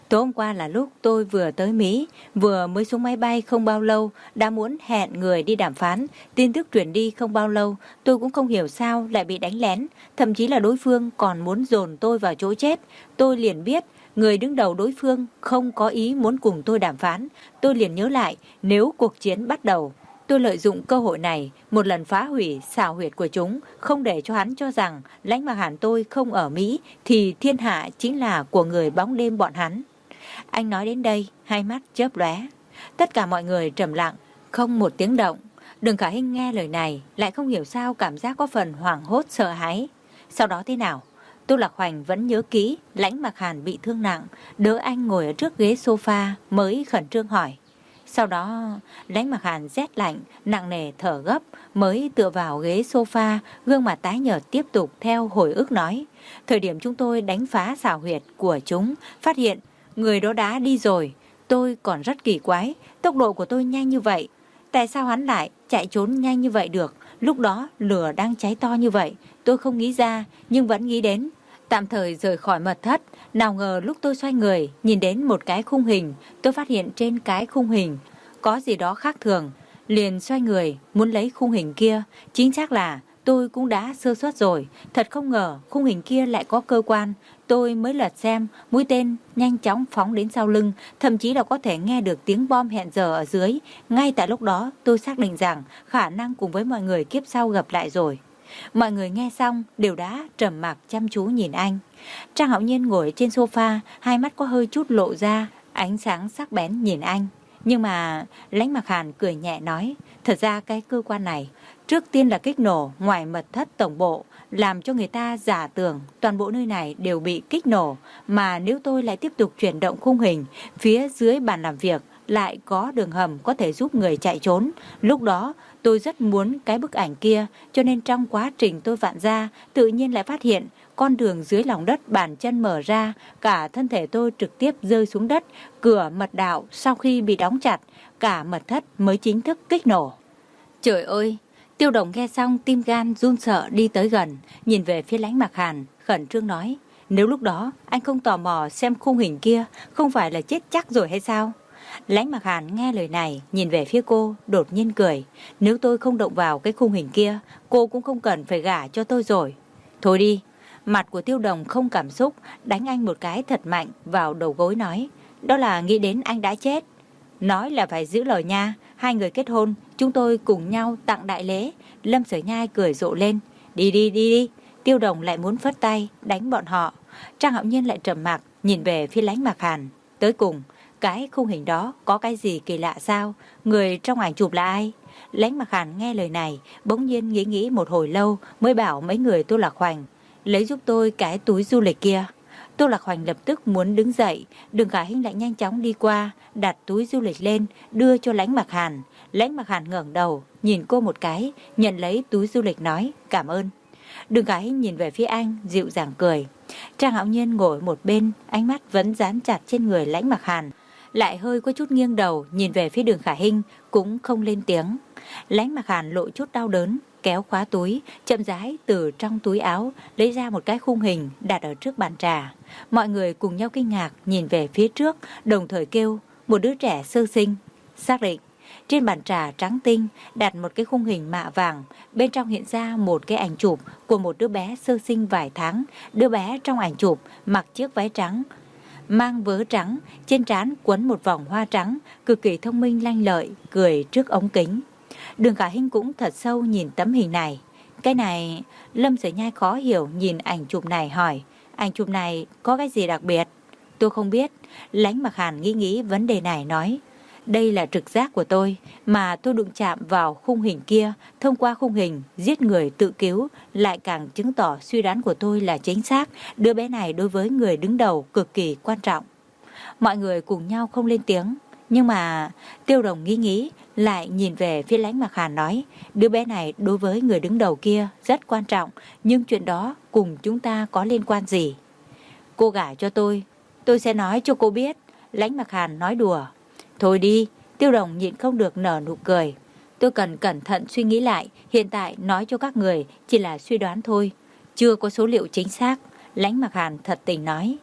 Tối hôm qua là lúc tôi vừa tới Mỹ, vừa mới xuống máy bay không bao lâu, đã muốn hẹn người đi đàm phán. Tin tức truyền đi không bao lâu, tôi cũng không hiểu sao lại bị đánh lén. Thậm chí là đối phương còn muốn dồn tôi vào chỗ chết. Tôi liền biết, người đứng đầu đối phương không có ý muốn cùng tôi đàm phán. Tôi liền nhớ lại, nếu cuộc chiến bắt đầu, tôi lợi dụng cơ hội này, một lần phá hủy xào huyệt của chúng, không để cho hắn cho rằng Lãnh Mặc Hàn tôi không ở Mỹ, thì thiên hạ chính là của người bóng đêm bọn hắn. Anh nói đến đây, hai mắt chớp lóe. Tất cả mọi người trầm lặng, không một tiếng động. Đường Khả Hinh nghe lời này, lại không hiểu sao cảm giác có phần hoảng hốt sợ hãi. Sau đó thế nào? Tô Lạc Hoành vẫn nhớ kỹ, Lãnh Mặc Hàn bị thương nặng, đỡ anh ngồi ở trước ghế sofa mới khẩn trương hỏi. Sau đó, Lãnh Mặc Hàn rét lạnh, nặng nề thở gấp, mới tựa vào ghế sofa, gương mặt tái nhợt tiếp tục theo hồi ức nói. Thời điểm chúng tôi đánh phá xào huyệt của chúng, phát hiện người đó đã đi rồi. Tôi còn rất kỳ quái, tốc độ của tôi nhanh như vậy. Tại sao hắn lại chạy trốn nhanh như vậy được? Lúc đó lửa đang cháy to như vậy, tôi không nghĩ ra, nhưng vẫn nghĩ đến. Tạm thời rời khỏi mật thất, nào ngờ lúc tôi xoay người, nhìn đến một cái khung hình, tôi phát hiện trên cái khung hình có gì đó khác thường. Liền xoay người, muốn lấy khung hình kia, chính xác là tôi cũng đã sơ suất rồi. Thật không ngờ khung hình kia lại có cơ quan. Tôi mới lật xem, mũi tên nhanh chóng phóng đến sau lưng, thậm chí là có thể nghe được tiếng bom hẹn giờ ở dưới. Ngay tại lúc đó tôi xác định rằng khả năng cùng với mọi người kiếp sau gặp lại rồi. Mọi người nghe xong đều đã trầm mặc chăm chú nhìn anh. Trang Hạo Nhiên ngồi trên sofa, hai mắt có hơi chút lộ ra, ánh sáng sắc bén nhìn anh. Nhưng mà Lãnh Mặc Hàn cười nhẹ nói, thật ra cái cơ quan này trước tiên là kích nổ ngoài mật thất tổng bộ, làm cho người ta giả tưởng toàn bộ nơi này đều bị kích nổ. Mà nếu tôi lại tiếp tục chuyển động khung hình, phía dưới bàn làm việc lại có đường hầm có thể giúp người chạy trốn. Lúc đó tôi rất muốn cái bức ảnh kia, cho nên trong quá trình tôi vặn ra, tự nhiên lại phát hiện con đường dưới lòng đất bàn chân mở ra, cả thân thể tôi trực tiếp rơi xuống đất. Cửa mật đạo sau khi bị đóng chặt, cả mật thất mới chính thức kích nổ. Trời ơi! Tiêu Đồng nghe xong tim gan run sợ đi tới gần, nhìn về phía Lãnh Mặc Hàn, khẩn trương nói, nếu lúc đó anh không tò mò xem khung hình kia, không phải là chết chắc rồi hay sao? Lãnh Mặc Hàn nghe lời này, nhìn về phía cô, đột nhiên cười, nếu tôi không động vào cái khung hình kia, cô cũng không cần phải gả cho tôi rồi. Thôi đi! Mặt của Tiêu Đồng không cảm xúc, đánh anh một cái thật mạnh vào đầu gối nói, đó là nghĩ đến anh đã chết. Nói là phải giữ lời nha, hai người kết hôn, chúng tôi cùng nhau tặng đại lễ. Lâm Sở Nhai cười rộ lên, đi đi đi đi. Tiêu Đồng lại muốn phất tay, đánh bọn họ. Trang Hạo Nhiên lại trầm mặc, nhìn về phía Lãnh Mặc Hàn. Tới cùng, cái khung hình đó có cái gì kỳ lạ sao? Người trong ảnh chụp là ai? Lãnh Mặc Hàn nghe lời này, bỗng nhiên nghĩ nghĩ một hồi lâu, mới bảo mấy người Tô Lạc Hoành, lấy giúp tôi cái túi du lịch kia. Tô Lạc Hoành lập tức muốn đứng dậy, Đường Khả Hinh lại nhanh chóng đi qua, đặt túi du lịch lên, đưa cho Lãnh Mặc Hàn. Lãnh Mặc Hàn ngẩng đầu, nhìn cô một cái, nhận lấy túi du lịch nói, cảm ơn. Đường Khả Hinh nhìn về phía anh, dịu dàng cười. Trang Hạo Nhiên ngồi một bên, ánh mắt vẫn dán chặt trên người Lãnh Mặc Hàn, lại hơi có chút nghiêng đầu, nhìn về phía Đường Khả Hinh, cũng không lên tiếng. Lãnh Mặc Hàn lộ chút đau đớn, kéo khóa túi, chậm rãi từ trong túi áo lấy ra một cái khung hình đặt ở trước bàn trà. Mọi người cùng nhau kinh ngạc nhìn về phía trước, đồng thời kêu, một đứa trẻ sơ sinh. Xác định, trên bàn trà trắng tinh đặt một cái khung hình mạ vàng, bên trong hiện ra một cái ảnh chụp của một đứa bé sơ sinh vài tháng. Đứa bé trong ảnh chụp mặc chiếc váy trắng, mang vớ trắng, trên trán quấn một vòng hoa trắng, cực kỳ thông minh lanh lợi, cười trước ống kính. Đường Khả Hinh cũng thật sâu nhìn tấm hình này. Cái này, Lâm Sở Nhai khó hiểu nhìn ảnh chụp này hỏi, ảnh chụp này có cái gì đặc biệt? Tôi không biết. Lãnh Mặc Hàn nghĩ nghĩ vấn đề này nói, đây là trực giác của tôi, mà tôi đụng chạm vào khung hình kia, thông qua khung hình giết người tự cứu, lại càng chứng tỏ suy đoán của tôi là chính xác. Đứa bé này đối với người đứng đầu cực kỳ quan trọng. Mọi người cùng nhau không lên tiếng. Nhưng mà Tiêu Đồng nghĩ nghĩ, lại nhìn về phía Lãnh Mặc Hàn nói, đứa bé này đối với người đứng đầu kia rất quan trọng, nhưng chuyện đó cùng chúng ta có liên quan gì? Cô gả cho tôi, tôi sẽ nói cho cô biết. Lãnh Mặc Hàn nói đùa. Thôi đi. Tiêu Đồng nhịn không được nở nụ cười. Tôi cần cẩn thận suy nghĩ lại, hiện tại nói cho các người chỉ là suy đoán thôi, chưa có số liệu chính xác. Lãnh Mặc Hàn thật tình nói.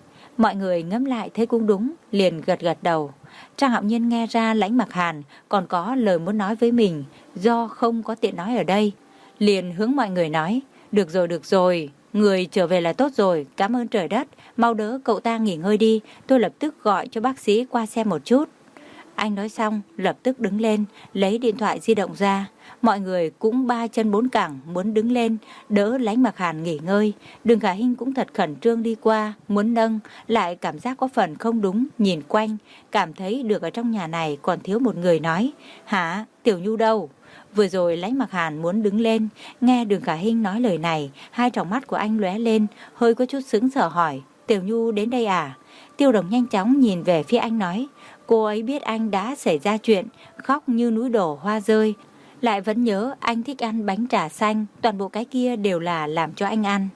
Mọi người ngẫm lại thấy cũng đúng, liền gật gật đầu. Trang Hạo Nhiên nghe ra Lãnh Mặc Hàn còn có lời muốn nói với mình, do không có tiện nói ở đây, liền hướng mọi người nói, được rồi được rồi, người trở về là tốt rồi, cảm ơn trời đất, mau đỡ cậu ta nghỉ ngơi đi, tôi lập tức gọi cho bác sĩ qua xem một chút. Anh nói xong, lập tức đứng lên, lấy điện thoại di động ra. Mọi người cũng ba chân bốn cẳng muốn đứng lên, đỡ Lãnh Mặc Hàn nghỉ ngơi. Đường Khả Hinh cũng thật khẩn trương đi qua, muốn nâng, lại cảm giác có phần không đúng, nhìn quanh, cảm thấy được ở trong nhà này còn thiếu một người nói, hả, Tiểu Nhu đâu? Vừa rồi Lãnh Mặc Hàn muốn đứng lên, nghe Đường Khả Hinh nói lời này, hai tròng mắt của anh lóe lên, hơi có chút sững sờ hỏi, Tiểu Nhu đến đây à? Tiêu Đồng nhanh chóng nhìn về phía anh nói, cô ấy biết anh đã xảy ra chuyện, khóc như núi đổ hoa rơi, lại vẫn nhớ anh thích ăn bánh trà xanh, toàn bộ cái kia đều là làm cho anh ăn.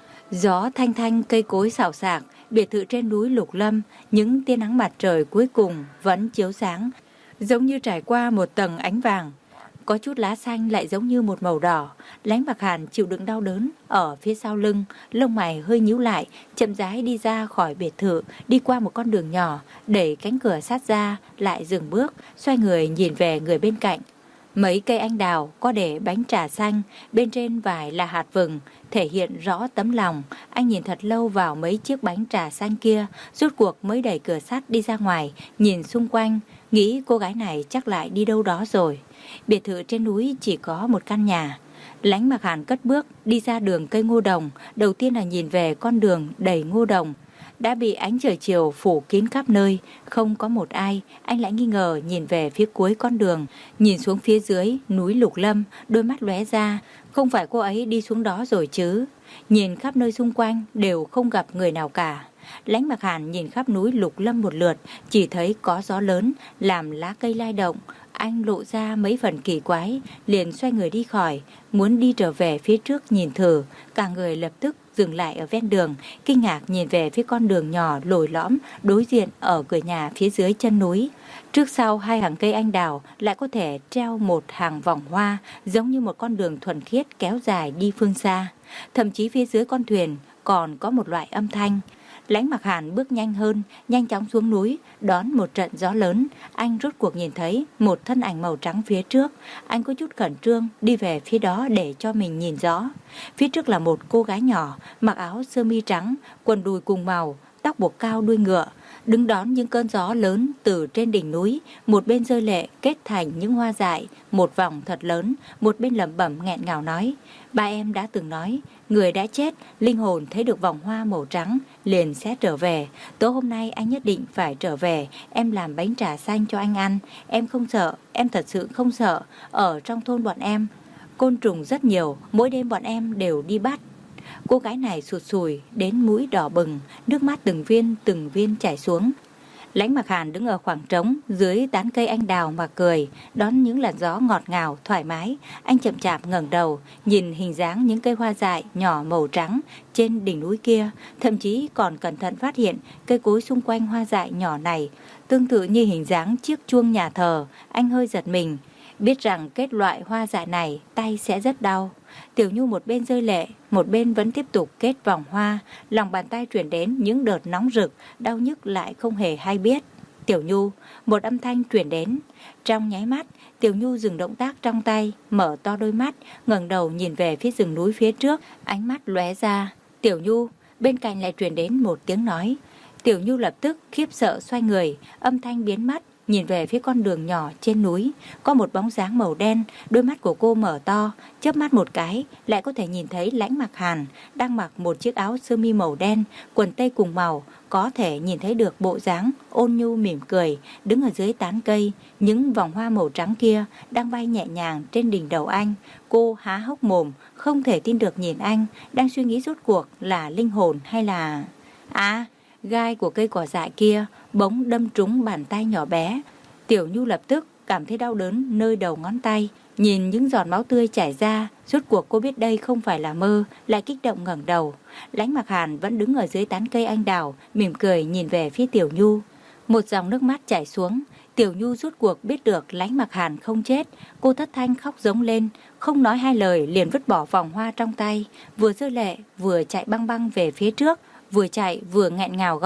Gió thanh thanh, cây cối xào xạc, biệt thự trên núi Lục Lâm, những tia nắng mặt trời cuối cùng vẫn chiếu sáng, giống như trải qua một tầng ánh vàng. Có chút lá xanh lại giống như một màu đỏ. Lãnh Mặc Hàn chịu đựng đau đớn ở phía sau lưng, lông mày hơi nhíu lại, chậm rãi đi ra khỏi biệt thự, đi qua một con đường nhỏ, đẩy cánh cửa sát ra, lại dừng bước, xoay người nhìn về người bên cạnh. Mấy cây anh đào có để bánh trà xanh, bên trên vải là hạt vừng, thể hiện rõ tấm lòng. Anh nhìn thật lâu vào mấy chiếc bánh trà xanh kia, rốt cuộc mới đẩy cửa sắt đi ra ngoài, nhìn xung quanh, nghĩ cô gái này chắc lại đi đâu đó rồi. Biệt thự trên núi chỉ có một căn nhà. Lãnh Mặc Hàn cất bước đi ra đường cây ngô đồng, đầu tiên là nhìn về con đường đầy ngô đồng, đã bị ánh trời chiều phủ kín khắp nơi, không có một ai. Anh lại nghi ngờ nhìn về phía cuối con đường, nhìn xuống phía dưới núi Lục Lâm, đôi mắt lóe ra, không phải cô ấy đi xuống đó rồi chứ? Nhìn khắp nơi xung quanh đều không gặp người nào cả. Lãnh Mặc Hàn nhìn khắp núi Lục Lâm một lượt, chỉ thấy có gió lớn làm lá cây lay động. Anh lộ ra mấy phần kỳ quái, liền xoay người đi khỏi, muốn đi trở về phía trước nhìn thử. Cả người lập tức dừng lại ở ven đường, kinh ngạc nhìn về phía con đường nhỏ lồi lõm đối diện ở cửa nhà phía dưới chân núi. Trước sau hai hàng cây anh đào lại có thể treo một hàng vòng hoa, giống như một con đường thuần khiết kéo dài đi phương xa. Thậm chí phía dưới con thuyền còn có một loại âm thanh. Lãnh Mặc Hàn bước nhanh hơn, nhanh chóng xuống núi, đón một trận gió lớn. Anh rốt cuộc nhìn thấy một thân ảnh màu trắng phía trước. Anh có chút khẩn trương đi về phía đó để cho mình nhìn rõ. Phía trước là một cô gái nhỏ, mặc áo sơ mi trắng, quần đùi cùng màu, tóc buộc cao đuôi ngựa, đứng đón những cơn gió lớn từ trên đỉnh núi. Một bên rơi lệ kết thành những hoa dại, một vòng thật lớn, một bên lẩm bẩm nghẹn ngào nói, ba em đã từng nói, người đã chết, linh hồn thấy được vòng hoa màu trắng liền sẽ trở về. Tối hôm nay anh nhất định phải trở về, em làm bánh trà xanh cho anh ăn. Em không sợ, em thật sự không sợ. Ở trong thôn bọn em, côn trùng rất nhiều, mỗi đêm bọn em đều đi bắt. Cô gái này sụt sùi đến mũi đỏ bừng, nước mắt từng viên từng viên chảy xuống. Lãnh Mặc Hàn đứng ở khoảng trống dưới tán cây anh đào mà cười, đón những làn gió ngọt ngào thoải mái. Anh chậm chạp ngẩng đầu, nhìn hình dáng những cây hoa dại nhỏ màu trắng trên đỉnh núi kia, thậm chí còn cẩn thận phát hiện cây cối xung quanh hoa dại nhỏ này tương tự như hình dáng chiếc chuông nhà thờ. Anh hơi giật mình, biết rằng kết loại hoa dại này tay sẽ rất đau. Tiểu Nhu một bên rơi lệ, một bên vẫn tiếp tục kết vòng hoa, lòng bàn tay truyền đến những đợt nóng rực, đau nhức lại không hề hay biết. Tiểu Nhu, một âm thanh truyền đến. Trong nháy mắt, Tiểu Nhu dừng động tác trong tay, mở to đôi mắt, ngẩng đầu nhìn về phía rừng núi phía trước, ánh mắt lóe ra. Tiểu Nhu, bên cạnh lại truyền đến một tiếng nói. Tiểu Nhu lập tức khiếp sợ xoay người, âm thanh biến mất. Nhìn về phía con đường nhỏ trên núi, có một bóng dáng màu đen, đôi mắt của cô mở to, chớp mắt một cái, lại có thể nhìn thấy Lãnh Mặc Hàn đang mặc một chiếc áo sơ mi màu đen, quần tây cùng màu, có thể nhìn thấy được bộ dáng ôn nhu mỉm cười, đứng ở dưới tán cây, những vòng hoa màu trắng kia đang bay nhẹ nhàng trên đỉnh đầu anh. Cô há hốc mồm, không thể tin được nhìn anh, đang suy nghĩ rốt cuộc là linh hồn hay là... À, gai của cây cỏ dại kia bỗng đâm trúng bàn tay nhỏ bé. Tiểu Nhu lập tức cảm thấy đau đớn nơi đầu ngón tay, nhìn những giọt máu tươi chảy ra, rốt cuộc cô biết đây không phải là mơ, lại kích động ngẩng đầu. Lãnh Mặc Hàn vẫn đứng ở dưới tán cây anh đào, mỉm cười nhìn về phía Tiểu Nhu. Một dòng nước mắt chảy xuống. Tiểu Nhu rốt cuộc biết được Lãnh Mặc Hàn không chết, cô thất thanh khóc giống lên, không nói hai lời liền vứt bỏ vòng hoa trong tay, vừa rơi lệ vừa chạy băng băng về phía trước, vừa chạy vừa nghẹn ngào gọi,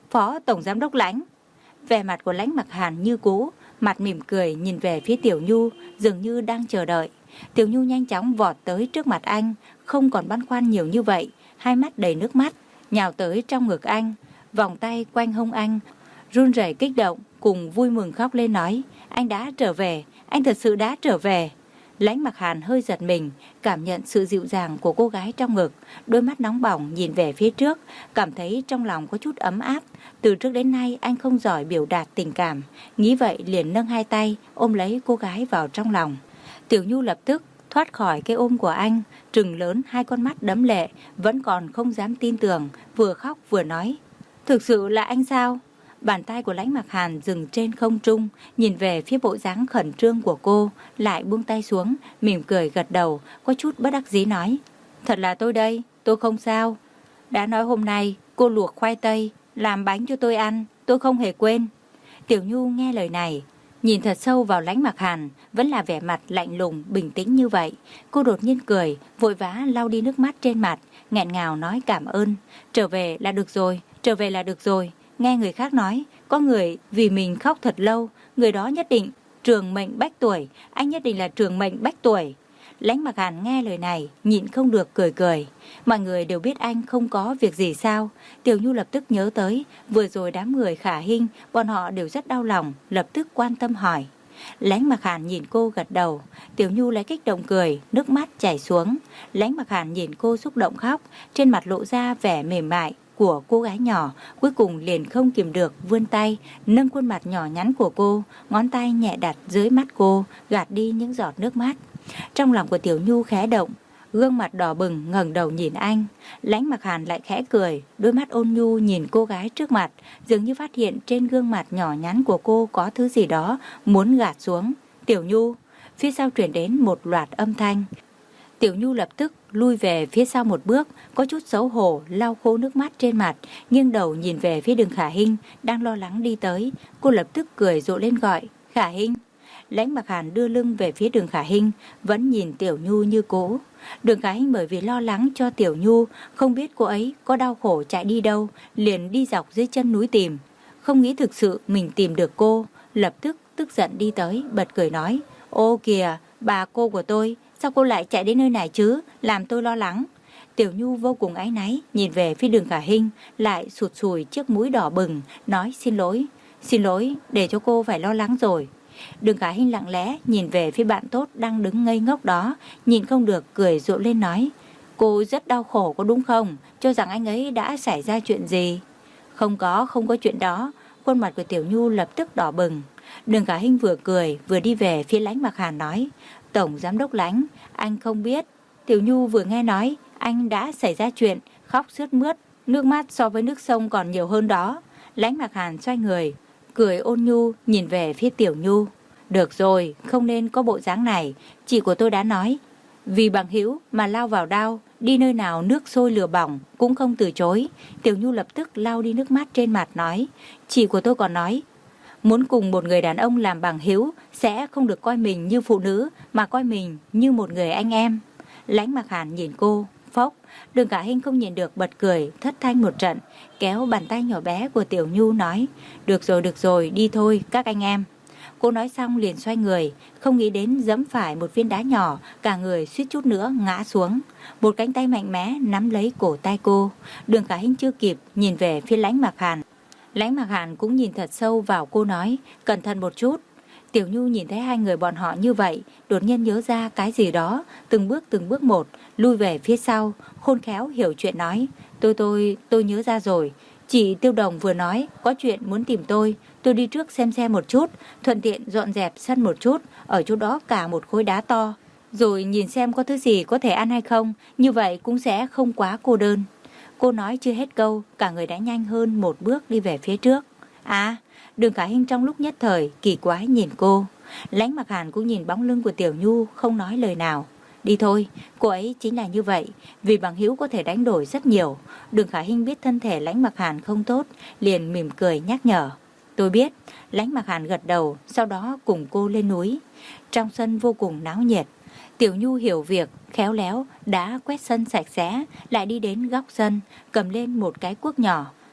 Phó Tổng Giám đốc Lãnh. Vẻ mặt của Lãnh Mặc Hàn như cũ, mặt mỉm cười nhìn về phía Tiểu Nhu, dường như đang chờ đợi. Tiểu Nhu nhanh chóng vọt tới trước mặt anh, không còn băn khoăn nhiều như vậy, hai mắt đầy nước mắt, nhào tới trong ngực anh, vòng tay quanh hông anh, run rẩy kích động, cùng vui mừng khóc lên nói, anh đã trở về, anh thật sự đã trở về. Lãnh Mặc Hàn hơi giật mình, cảm nhận sự dịu dàng của cô gái trong ngực, đôi mắt nóng bỏng nhìn về phía trước, cảm thấy trong lòng có chút ấm áp. Từ trước đến nay anh không giỏi biểu đạt tình cảm, nghĩ vậy liền nâng hai tay ôm lấy cô gái vào trong lòng. Tiểu Nhu lập tức thoát khỏi cái ôm của anh, trừng lớn hai con mắt đẫm lệ, vẫn còn không dám tin tưởng, vừa khóc vừa nói, thực sự là anh sao? Bàn tay của Lãnh Mặc Hàn dừng trên không trung, nhìn về phía bộ dáng khẩn trương của cô, lại buông tay xuống, mỉm cười gật đầu, có chút bất đắc dĩ nói, thật là tôi đây, tôi không sao. Đã nói hôm nay cô luộc khoai tây, làm bánh cho tôi ăn, tôi không hề quên. Tiểu Nhu nghe lời này, nhìn thật sâu vào Lãnh Mặc Hàn, vẫn là vẻ mặt lạnh lùng, bình tĩnh như vậy. Cô đột nhiên cười, vội vã lau đi nước mắt trên mặt, nghẹn ngào nói cảm ơn. Trở về là được rồi, trở về là được rồi. Nghe người khác nói, có người vì mình khóc thật lâu, người đó nhất định trường mệnh bách tuổi, anh nhất định là trường mệnh bách tuổi. Lãnh Mặc Hàn nghe lời này, nhịn không được cười cười. Mọi người đều biết anh không có việc gì sao. Tiểu Nhu lập tức nhớ tới, vừa rồi đám người Khả Hinh, bọn họ đều rất đau lòng, lập tức quan tâm hỏi. Lãnh Mặc Hàn nhìn cô gật đầu, Tiểu Nhu lại kích động cười, nước mắt chảy xuống. Lãnh Mặc Hàn nhìn cô xúc động khóc, trên mặt lộ ra vẻ mềm mại của cô gái nhỏ, cuối cùng liền không kìm được vươn tay, nâng khuôn mặt nhỏ nhắn của cô, ngón tay nhẹ đặt dưới mắt cô, gạt đi những giọt nước mắt. Trong lòng của Tiểu Nhu khẽ động, gương mặt đỏ bừng ngẩng đầu nhìn anh. Lãnh Mặc Hàn lại khẽ cười, đôi mắt ôn nhu nhìn cô gái trước mặt, dường như phát hiện trên gương mặt nhỏ nhắn của cô có thứ gì đó muốn gạt xuống. Tiểu Nhu, phía sau truyền đến một loạt âm thanh. Tiểu Nhu lập tức lui về phía sau một bước, có chút xấu hổ, lau khô nước mắt trên mặt, nghiêng đầu nhìn về phía Đường Khả Hinh đang lo lắng đi tới. Cô lập tức cười rộ lên gọi, Khả Hinh. Lãnh Mặc Hàn đưa lưng về phía Đường Khả Hinh, vẫn nhìn Tiểu Nhu như cố. Đường Khả Hinh bởi vì lo lắng cho Tiểu Nhu, không biết cô ấy có đau khổ chạy đi đâu, liền đi dọc dưới chân núi tìm. Không nghĩ thực sự mình tìm được cô, lập tức tức giận đi tới, bật cười nói, ô kìa, bà cô của tôi, sao cô lại chạy đến nơi này chứ, làm tôi lo lắng. Tiểu Nhu vô cùng áy náy, nhìn về phía Đường Khả Hinh, lại sụt sùi chiếc mũi đỏ bừng, nói xin lỗi, xin lỗi, để cho cô phải lo lắng rồi. Đường Khả Hinh lặng lẽ nhìn về phía bạn tốt đang đứng ngây ngốc đó, nhìn không được cười rộ lên nói, cô rất đau khổ có đúng không, cho rằng anh ấy đã xảy ra chuyện gì. Không có, không có chuyện đó. Khuôn mặt của Tiểu Nhu lập tức đỏ bừng. Đường Khả Hinh vừa cười vừa đi về phía Lãnh Mặc Hàn nói, Tổng Giám đốc Lãnh, anh không biết. Tiểu Nhu vừa nghe nói anh đã xảy ra chuyện, khóc sướt mướt, nước mắt so với nước sông còn nhiều hơn đó. Lãnh Mặc Hàn xoay người, cười ôn nhu nhìn về phía Tiểu Nhu. Được rồi, không nên có bộ dáng này, chị của tôi đã nói, vì bằng hữu mà lao vào đao, đi nơi nào nước sôi lửa bỏng cũng không từ chối. Tiểu Nhu lập tức lau đi nước mắt trên mặt nói, chị của tôi còn nói, muốn cùng một người đàn ông làm bằng hữu sẽ không được coi mình như phụ nữ mà coi mình như một người anh em. Lãnh Mặc Hàn nhìn cô, phốc. Đường Khả Hinh không nhìn được bật cười thất thanh một trận, kéo bàn tay nhỏ bé của Tiểu Nhu nói, được rồi được rồi, đi thôi các anh em. Cô nói xong liền xoay người, không nghĩ đến giẫm phải một viên đá nhỏ, cả người suýt chút nữa ngã xuống. Một cánh tay mạnh mẽ nắm lấy cổ tay cô. Đường Khả Hinh chưa kịp nhìn về phía Lãnh Mặc Hàn, Lãnh Mặc Hàn cũng nhìn thật sâu vào cô nói, cẩn thận một chút. Tiểu Nhu nhìn thấy hai người bọn họ như vậy, đột nhiên nhớ ra cái gì đó, từng bước từng bước một, lui về phía sau, khôn khéo hiểu chuyện nói, tôi tôi, tôi nhớ ra rồi. Chị Tiêu Đồng vừa nói, có chuyện muốn tìm tôi, tôi đi trước xem xe một chút, thuận tiện dọn dẹp sân một chút, ở chỗ đó cả một khối đá to, rồi nhìn xem có thứ gì có thể ăn hay không, như vậy cũng sẽ không quá cô đơn. Cô nói chưa hết câu, cả người đã nhanh hơn một bước đi về phía trước. À, Đường Khả Hinh trong lúc nhất thời kỳ quái nhìn cô. Lãnh Mặc Hàn cũng nhìn bóng lưng của Tiểu Nhu, không nói lời nào. Đi thôi, cô ấy chính là như vậy, vì bằng hữu có thể đánh đổi rất nhiều. Đường Khả Hinh biết thân thể Lãnh Mặc Hàn không tốt, liền mỉm cười nhắc nhở. Tôi biết. Lãnh Mặc Hàn gật đầu, sau đó cùng cô lên núi. Trong sân vô cùng náo nhiệt. Tiểu Nhu hiểu việc, khéo léo đã quét sân sạch sẽ, lại đi đến góc sân, cầm lên một cái cuốc nhỏ,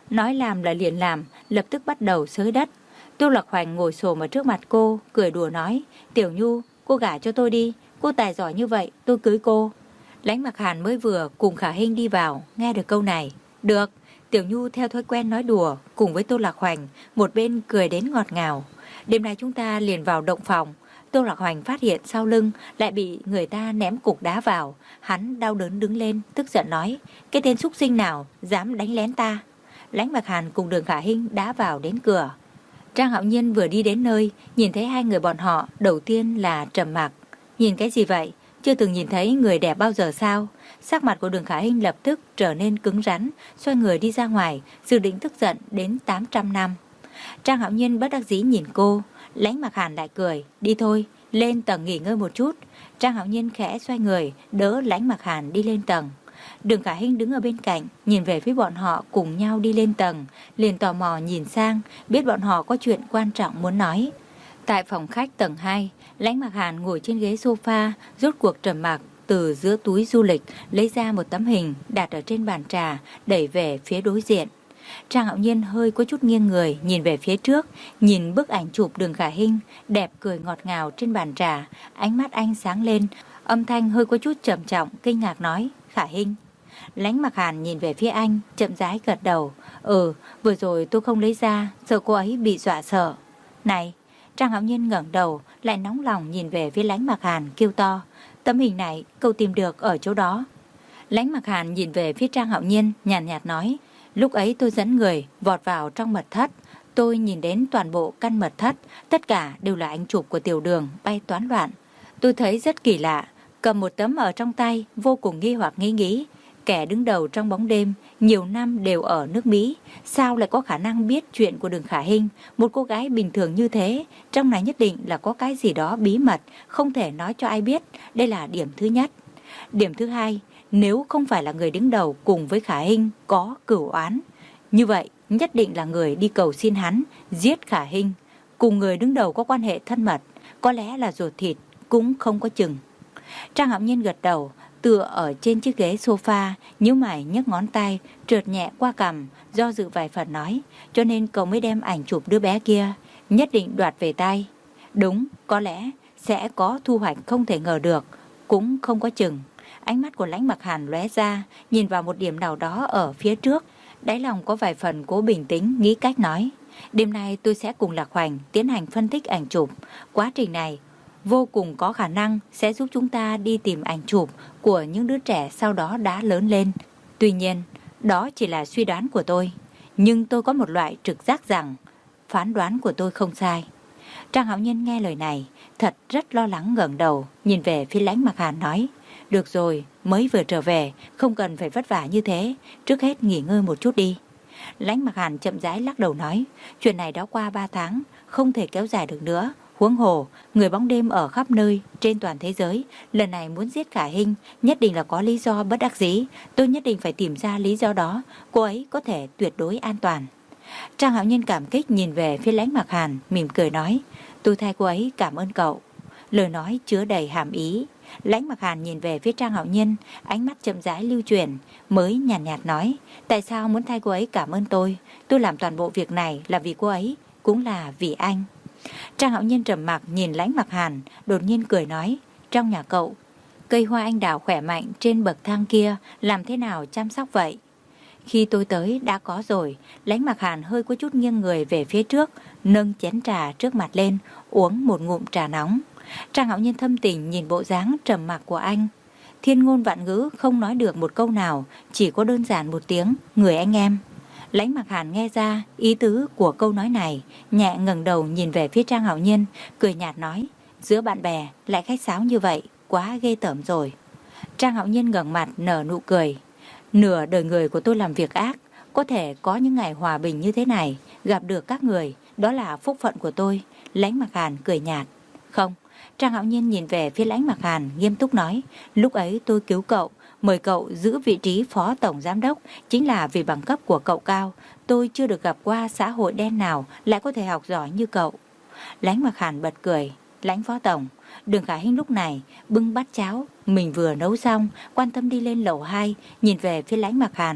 Nói làm là liền làm, lập tức bắt đầu xới đất. Tô Lạc Hoành ngồi xổm ở trước mặt cô, cười đùa nói, Tiểu Nhu, cô gả cho tôi đi, cô tài giỏi như vậy, tôi cưới cô. Lãnh Mặc Hàn mới vừa cùng Khả Hinh đi vào, nghe được câu này. Được, Tiểu Nhu theo thói quen nói đùa, cùng với Tô Lạc Hoành, một bên cười đến ngọt ngào. Đêm nay chúng ta liền vào động phòng. Tô Lạc Hoành phát hiện sau lưng lại bị người ta ném cục đá vào. Hắn đau đớn đứng lên, tức giận nói, cái tên súc sinh nào dám đánh lén ta. Lãnh Mặc Hàn cùng Đường Khả Hinh đã vào đến cửa. Trang Hạo Nhiên vừa đi đến nơi, nhìn thấy hai người bọn họ, đầu tiên là trầm mặc. Nhìn cái gì vậy? Chưa từng nhìn thấy người đẹp bao giờ sao? Sắc mặt của Đường Khả Hinh lập tức trở nên cứng rắn, xoay người đi ra ngoài, dự định tức giận đến tám trăm năm. Trang Hạo Nhiên bất đắc dĩ nhìn cô, Lãnh Mặc Hàn lại cười, đi thôi, lên tầng nghỉ ngơi một chút. Trang Hạo Nhiên khẽ xoay người, đỡ Lãnh Mặc Hàn đi lên tầng. Đường Khả Hinh đứng ở bên cạnh, nhìn về phía bọn họ cùng nhau đi lên tầng, liền tò mò nhìn sang, biết bọn họ có chuyện quan trọng muốn nói. Tại phòng khách tầng hai, Lãnh Mặc Hàn ngồi trên ghế sofa, rốt cuộc trầm mặc, từ giữa túi du lịch lấy ra một tấm hình đặt ở trên bàn trà, đẩy về phía đối diện. Trang Hạo Nhiên hơi có chút nghiêng người, nhìn về phía trước, nhìn bức ảnh chụp Đường Khả Hinh, đẹp cười ngọt ngào trên bàn trà, ánh mắt anh sáng lên, âm thanh hơi có chút trầm trọng, kinh ngạc nói, Khả Hinh. Lãnh Mặc Hàn nhìn về phía anh, chậm rãi gật đầu, ừ, vừa rồi tôi không lấy ra, sợ cô ấy bị dọa sợ. Này, Trang Hạo Nhiên ngẩng đầu, lại nóng lòng nhìn về phía Lãnh Mặc Hàn, kêu to, tấm hình này cậu tìm được ở chỗ đó. Lãnh Mặc Hàn nhìn về phía Trang Hạo Nhiên, nhàn nhạt, nhạt nói, lúc ấy tôi dẫn người vọt vào trong mật thất, tôi nhìn đến toàn bộ căn mật thất, tất cả đều là ảnh chụp của Tiểu Đường bay toán loạn. Tôi thấy rất kỳ lạ, cầm một tấm ở trong tay, vô cùng nghi hoặc nghĩ nghĩ, kẻ đứng đầu trong bóng đêm, nhiều năm đều ở nước Mỹ, sao lại có khả năng biết chuyện của Đường Khả Hinh, một cô gái bình thường như thế, trong này nhất định là có cái gì đó bí mật, không thể nói cho ai biết, đây là điểm thứ nhất. Điểm thứ hai, nếu không phải là người đứng đầu cùng với Khả Hinh có cửu oán, như vậy nhất định là người đi cầu xin hắn, giết Khả Hinh, cùng người đứng đầu có quan hệ thân mật, có lẽ là ruột thịt, cũng không có chừng. Trang Hạo Nhiên gật đầu, tựa ở trên chiếc ghế sofa, nhíu mày nhấc ngón tay, trượt nhẹ qua cằm, do dự vài phần nói, cho nên cậu mới đem ảnh chụp đứa bé kia, nhất định đoạt về tay. Đúng, có lẽ sẽ có thu hoạch không thể ngờ được, cũng không có chừng. Ánh mắt của Lãnh Mặc Hàn lóe ra, nhìn vào một điểm nào đó ở phía trước, đáy lòng có vài phần cố bình tĩnh nghĩ cách nói, đêm nay tôi sẽ cùng Lạc Hoành tiến hành phân tích ảnh chụp, quá trình này vô cùng có khả năng sẽ giúp chúng ta đi tìm ảnh chụp của những đứa trẻ sau đó đã lớn lên. Tuy nhiên, đó chỉ là suy đoán của tôi, nhưng tôi có một loại trực giác rằng phán đoán của tôi không sai. Trang Hạo Nhiên nghe lời này, thật rất lo lắng ngẩng đầu, nhìn về phía Lãnh Mặc Hàn nói, được rồi, mới vừa trở về, không cần phải vất vả như thế, trước hết nghỉ ngơi một chút đi. Lãnh Mặc Hàn chậm rãi lắc đầu nói, chuyện này đã qua ba tháng, không thể kéo dài được nữa. Huống hồ, người bóng đêm ở khắp nơi, trên toàn thế giới, lần này muốn giết Khả Hinh, nhất định là có lý do bất đắc dĩ, tôi nhất định phải tìm ra lý do đó, cô ấy có thể tuyệt đối an toàn. Trang Hạo Nhiên cảm kích nhìn về phía Lãnh Mặc Hàn, mỉm cười nói, tôi thay cô ấy cảm ơn cậu. Lời nói chứa đầy hàm ý. Lãnh Mặc Hàn nhìn về phía Trang Hạo Nhiên, ánh mắt chậm rãi lưu chuyển, mới nhàn nhạt, nhạt nói, tại sao muốn thay cô ấy cảm ơn tôi? Tôi làm toàn bộ việc này là vì cô ấy, cũng là vì anh. Trang Hạo Nhiên trầm mặc nhìn Lãnh Mặc Hàn, đột nhiên cười nói, trong nhà cậu, cây hoa anh đào khỏe mạnh trên bậc thang kia làm thế nào chăm sóc vậy? Khi tôi tới đã có rồi. Lãnh Mặc Hàn hơi có chút nghiêng người về phía trước, nâng chén trà trước mặt lên, uống một ngụm trà nóng. Trang Hạo Nhiên thâm tình nhìn bộ dáng trầm mặc của anh, thiên ngôn vạn ngữ không nói được một câu nào, chỉ có đơn giản một tiếng người anh em. Lãnh Mặc Hàn nghe ra ý tứ của câu nói này, nhẹ ngẩng đầu nhìn về phía Trang Hạo Nhiên, cười nhạt nói, giữa bạn bè lại khách sáo như vậy, quá ghê tởm rồi. Trang Hạo Nhiên ngẩng mặt nở nụ cười, nửa đời người của tôi làm việc ác, có thể có những ngày hòa bình như thế này, gặp được các người, đó là phúc phận của tôi. Lãnh Mặc Hàn cười nhạt, không. Trang Hạo Nhiên nhìn về phía Lãnh Mặc Hàn, nghiêm túc nói, lúc ấy tôi cứu cậu, mời cậu giữ vị trí phó tổng giám đốc, chính là vì bằng cấp của cậu cao. Tôi chưa được gặp qua xã hội đen nào lại có thể học giỏi như cậu. Lãnh Mặc Hàn bật cười, Lãnh phó tổng. Đường Khả Hinh lúc này bưng bát cháo mình vừa nấu xong, quan tâm đi lên lầu hai, nhìn về phía Lãnh Mặc Hàn,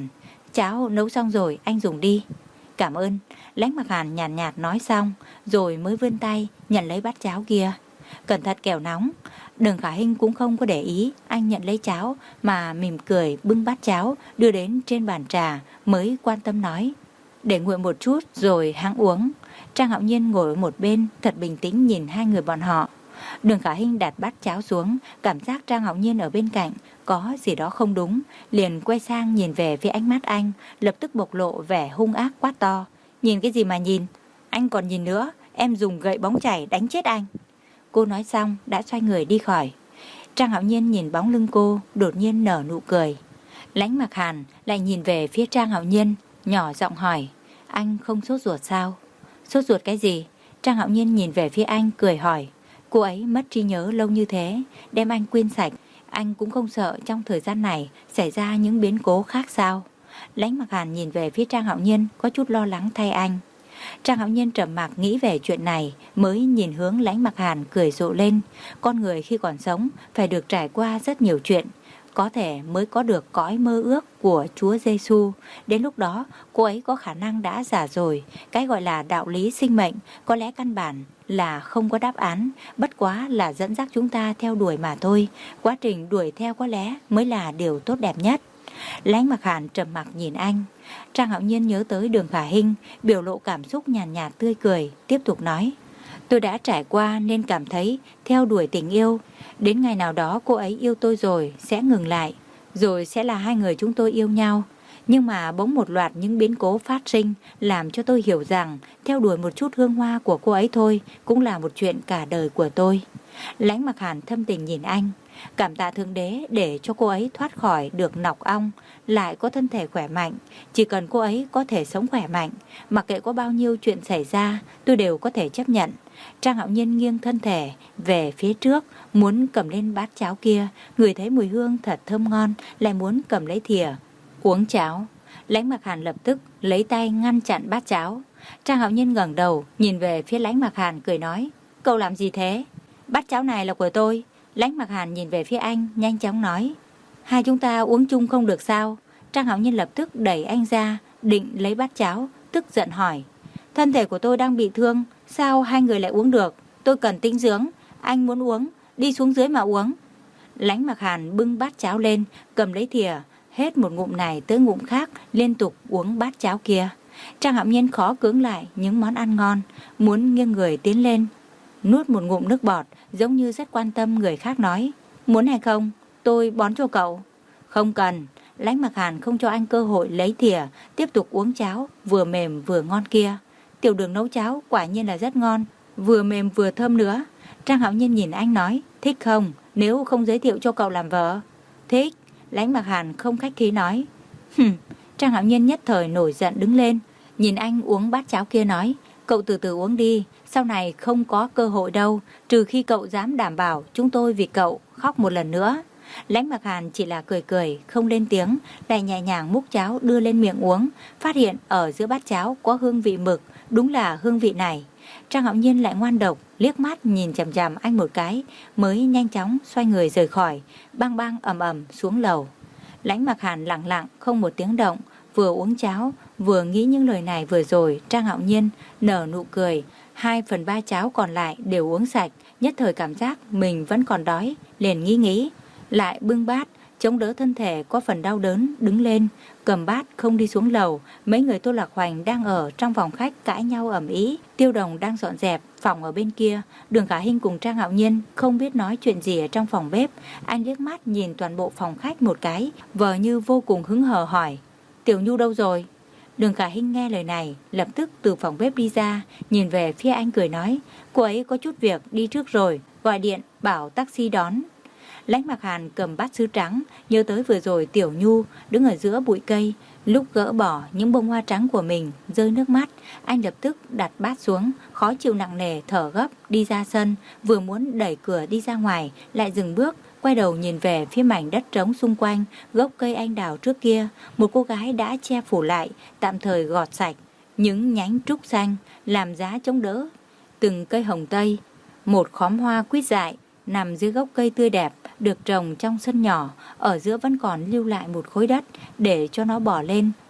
Cháo nấu xong rồi, anh dùng đi. Cảm ơn. Lãnh Mặc Hàn nhàn nhạt, nhạt nói xong, rồi mới vươn tay nhận lấy bát cháo kia. Cẩn thận kẻo nóng. Đường Khả Hinh cũng không có để ý, anh nhận lấy cháo mà mỉm cười bưng bát cháo đưa đến trên bàn trà, mới quan tâm nói: để nguội một chút rồi hãng uống. Trang Hạo Nhiên ngồi ở một bên thật bình tĩnh nhìn hai người bọn họ. Đường Khả Hinh đặt bát cháo xuống, cảm giác Trang Hạo Nhiên ở bên cạnh có gì đó không đúng, liền quay sang nhìn về phía ánh mắt anh, lập tức bộc lộ vẻ hung ác quát to: nhìn cái gì mà nhìn? Anh còn nhìn nữa, em dùng gậy bóng chảy đánh chết anh. Cô nói xong đã xoay người đi khỏi. Trang Hạo Nhiên nhìn bóng lưng cô, đột nhiên nở nụ cười. Lãnh Mặc Hàn lại nhìn về phía Trang Hạo Nhiên, nhỏ giọng hỏi: anh không sốt ruột sao? Sốt ruột cái gì? Trang Hạo Nhiên nhìn về phía anh cười hỏi. Cô ấy mất trí nhớ lâu như thế, đem anh quên sạch, anh cũng không sợ trong thời gian này xảy ra những biến cố khác sao? Lãnh Mặc Hàn nhìn về phía Trang Hạo Nhiên, có chút lo lắng thay anh. Trang Hạo Nhiên trầm mặc nghĩ về chuyện này, mới nhìn hướng Lãnh Mặc Hàn cười rộ lên. Con người khi còn sống phải được trải qua rất nhiều chuyện, có thể mới có được cõi mơ ước của Chúa Giêsu. Đến lúc đó cô ấy có khả năng đã già rồi. Cái gọi là đạo lý sinh mệnh có lẽ căn bản là không có đáp án, bất quá là dẫn dắt chúng ta theo đuổi mà thôi. Quá trình đuổi theo có lẽ mới là điều tốt đẹp nhất. Lãnh Mặc Hàn trầm mặc nhìn anh. Trang Hạo Nhiên nhớ tới Đường Khả Hinh, biểu lộ cảm xúc nhàn nhạt, nhạt tươi cười, tiếp tục nói: tôi đã trải qua nên cảm thấy theo đuổi tình yêu, đến ngày nào đó cô ấy yêu tôi rồi sẽ ngừng lại, rồi sẽ là hai người chúng tôi yêu nhau. Nhưng mà bỗng một loạt những biến cố phát sinh làm cho tôi hiểu rằng theo đuổi một chút hương hoa của cô ấy thôi cũng là một chuyện cả đời của tôi. Lãnh Mặc Hàn thâm tình nhìn anh. Cảm tạ Thượng Đế để cho cô ấy thoát khỏi được nọc ong, lại có thân thể khỏe mạnh. Chỉ cần cô ấy có thể sống khỏe mạnh, mặc kệ có bao nhiêu chuyện xảy ra, tôi đều có thể chấp nhận. Trang Hạo Nhiên nghiêng thân thể về phía trước, muốn cầm lên bát cháo kia, ngửi thấy mùi hương thật thơm ngon, lại muốn cầm lấy thìa uống cháo. Lãnh Mặc Hàn lập tức lấy tay ngăn chặn bát cháo. Trang Hạo Nhiên ngẩng đầu nhìn về phía Lãnh Mặc Hàn cười nói: cậu làm gì thế? Bát cháo này là của tôi. Lãnh Mặc Hàn nhìn về phía anh, nhanh chóng nói: hai chúng ta uống chung không được sao? Trang Hạo Nhiên lập tức đẩy anh ra, định lấy bát cháo, tức giận hỏi: thân thể của tôi đang bị thương, sao hai người lại uống được? Tôi cần tĩnh dưỡng, anh muốn uống, đi xuống dưới mà uống. Lãnh Mặc Hàn bưng bát cháo lên, cầm lấy thìa, hết một ngụm này tới ngụm khác, liên tục uống bát cháo kia. Trang Hạo Nhiên khó cưỡng lại những món ăn ngon, muốn nghiêng người tiến lên, nuốt một ngụm nước bọt, giống như rất quan tâm người khác nói: muốn hay không, tôi bón cho cậu. Không cần. Lãnh Mặc Hàn không cho anh cơ hội lấy thìa, tiếp tục uống cháo vừa mềm vừa ngon kia. Tiểu Đường nấu cháo quả nhiên là rất ngon, vừa mềm vừa thơm nữa. Trang Hạo Nhiên nhìn anh nói: thích không, nếu không giới thiệu cho cậu làm vợ? Thích. Lãnh Mặc Hàn không khách khí nói. Hừm. Trang Hạo Nhiên nhất thời nổi giận đứng lên, nhìn anh uống bát cháo kia nói: cậu từ từ uống đi, sau này không có cơ hội đâu, trừ khi cậu dám đảm bảo chúng tôi vì cậu khóc một lần nữa. Lãnh Mặc Hàn chỉ là cười cười, không lên tiếng, lại nhẹ nhàng múc cháo đưa lên miệng uống, phát hiện ở giữa bát cháo có hương vị mực, đúng là hương vị này. Trang Hạo Nhiên lại ngoan độc, liếc mắt nhìn chằm chằm anh một cái, mới nhanh chóng xoay người rời khỏi, bang bang ầm ầm xuống lầu. Lãnh Mặc Hàn lặng lặng không một tiếng động, vừa uống cháo vừa nghĩ những lời này vừa rồi. Trang Hạo Nhiên nở nụ cười, hai phần ba cháo còn lại đều uống sạch, nhất thời cảm giác mình vẫn còn đói, liền nghĩ nghĩ, lại bưng bát chống đỡ thân thể có phần đau đớn, đứng lên cầm bát không đi xuống lầu. Mấy người Tô Lạc Hoành đang ở trong phòng khách cãi nhau ầm ĩ, Tiêu Đồng đang dọn dẹp phòng ở bên kia. Đường Khả Hinh cùng Trang Hạo Nhiên không biết nói chuyện gì ở trong phòng bếp. Anh liếc mắt nhìn toàn bộ phòng khách một cái, vờ như vô cùng hứng hờ hỏi: Tiểu Nhu đâu rồi? Đường Khả Hinh nghe lời này, lập tức từ phòng bếp đi ra, nhìn về phía anh cười nói: cô ấy có chút việc đi trước rồi, gọi điện bảo taxi đón. Lãnh Mặc Hàn cầm bát sứ trắng, nhớ tới vừa rồi Tiểu Nhu đứng ở giữa bụi cây, lúc gỡ bỏ những bông hoa trắng của mình, rơi nước mắt. Anh lập tức đặt bát xuống, khó chịu nặng nề, thở gấp đi ra sân, vừa muốn đẩy cửa đi ra ngoài, lại dừng bước, quay đầu nhìn về phía mảnh đất trống xung quanh gốc cây anh đào trước kia. Một cô gái đã che phủ lại, tạm thời gọt sạch những nhánh trúc xanh, làm giá chống đỡ từng cây hồng tây. Một khóm hoa quýt dại nằm dưới gốc cây tươi đẹp, được trồng trong sân nhỏ, ở giữa vẫn còn lưu lại một khối đất để cho nó bò lên,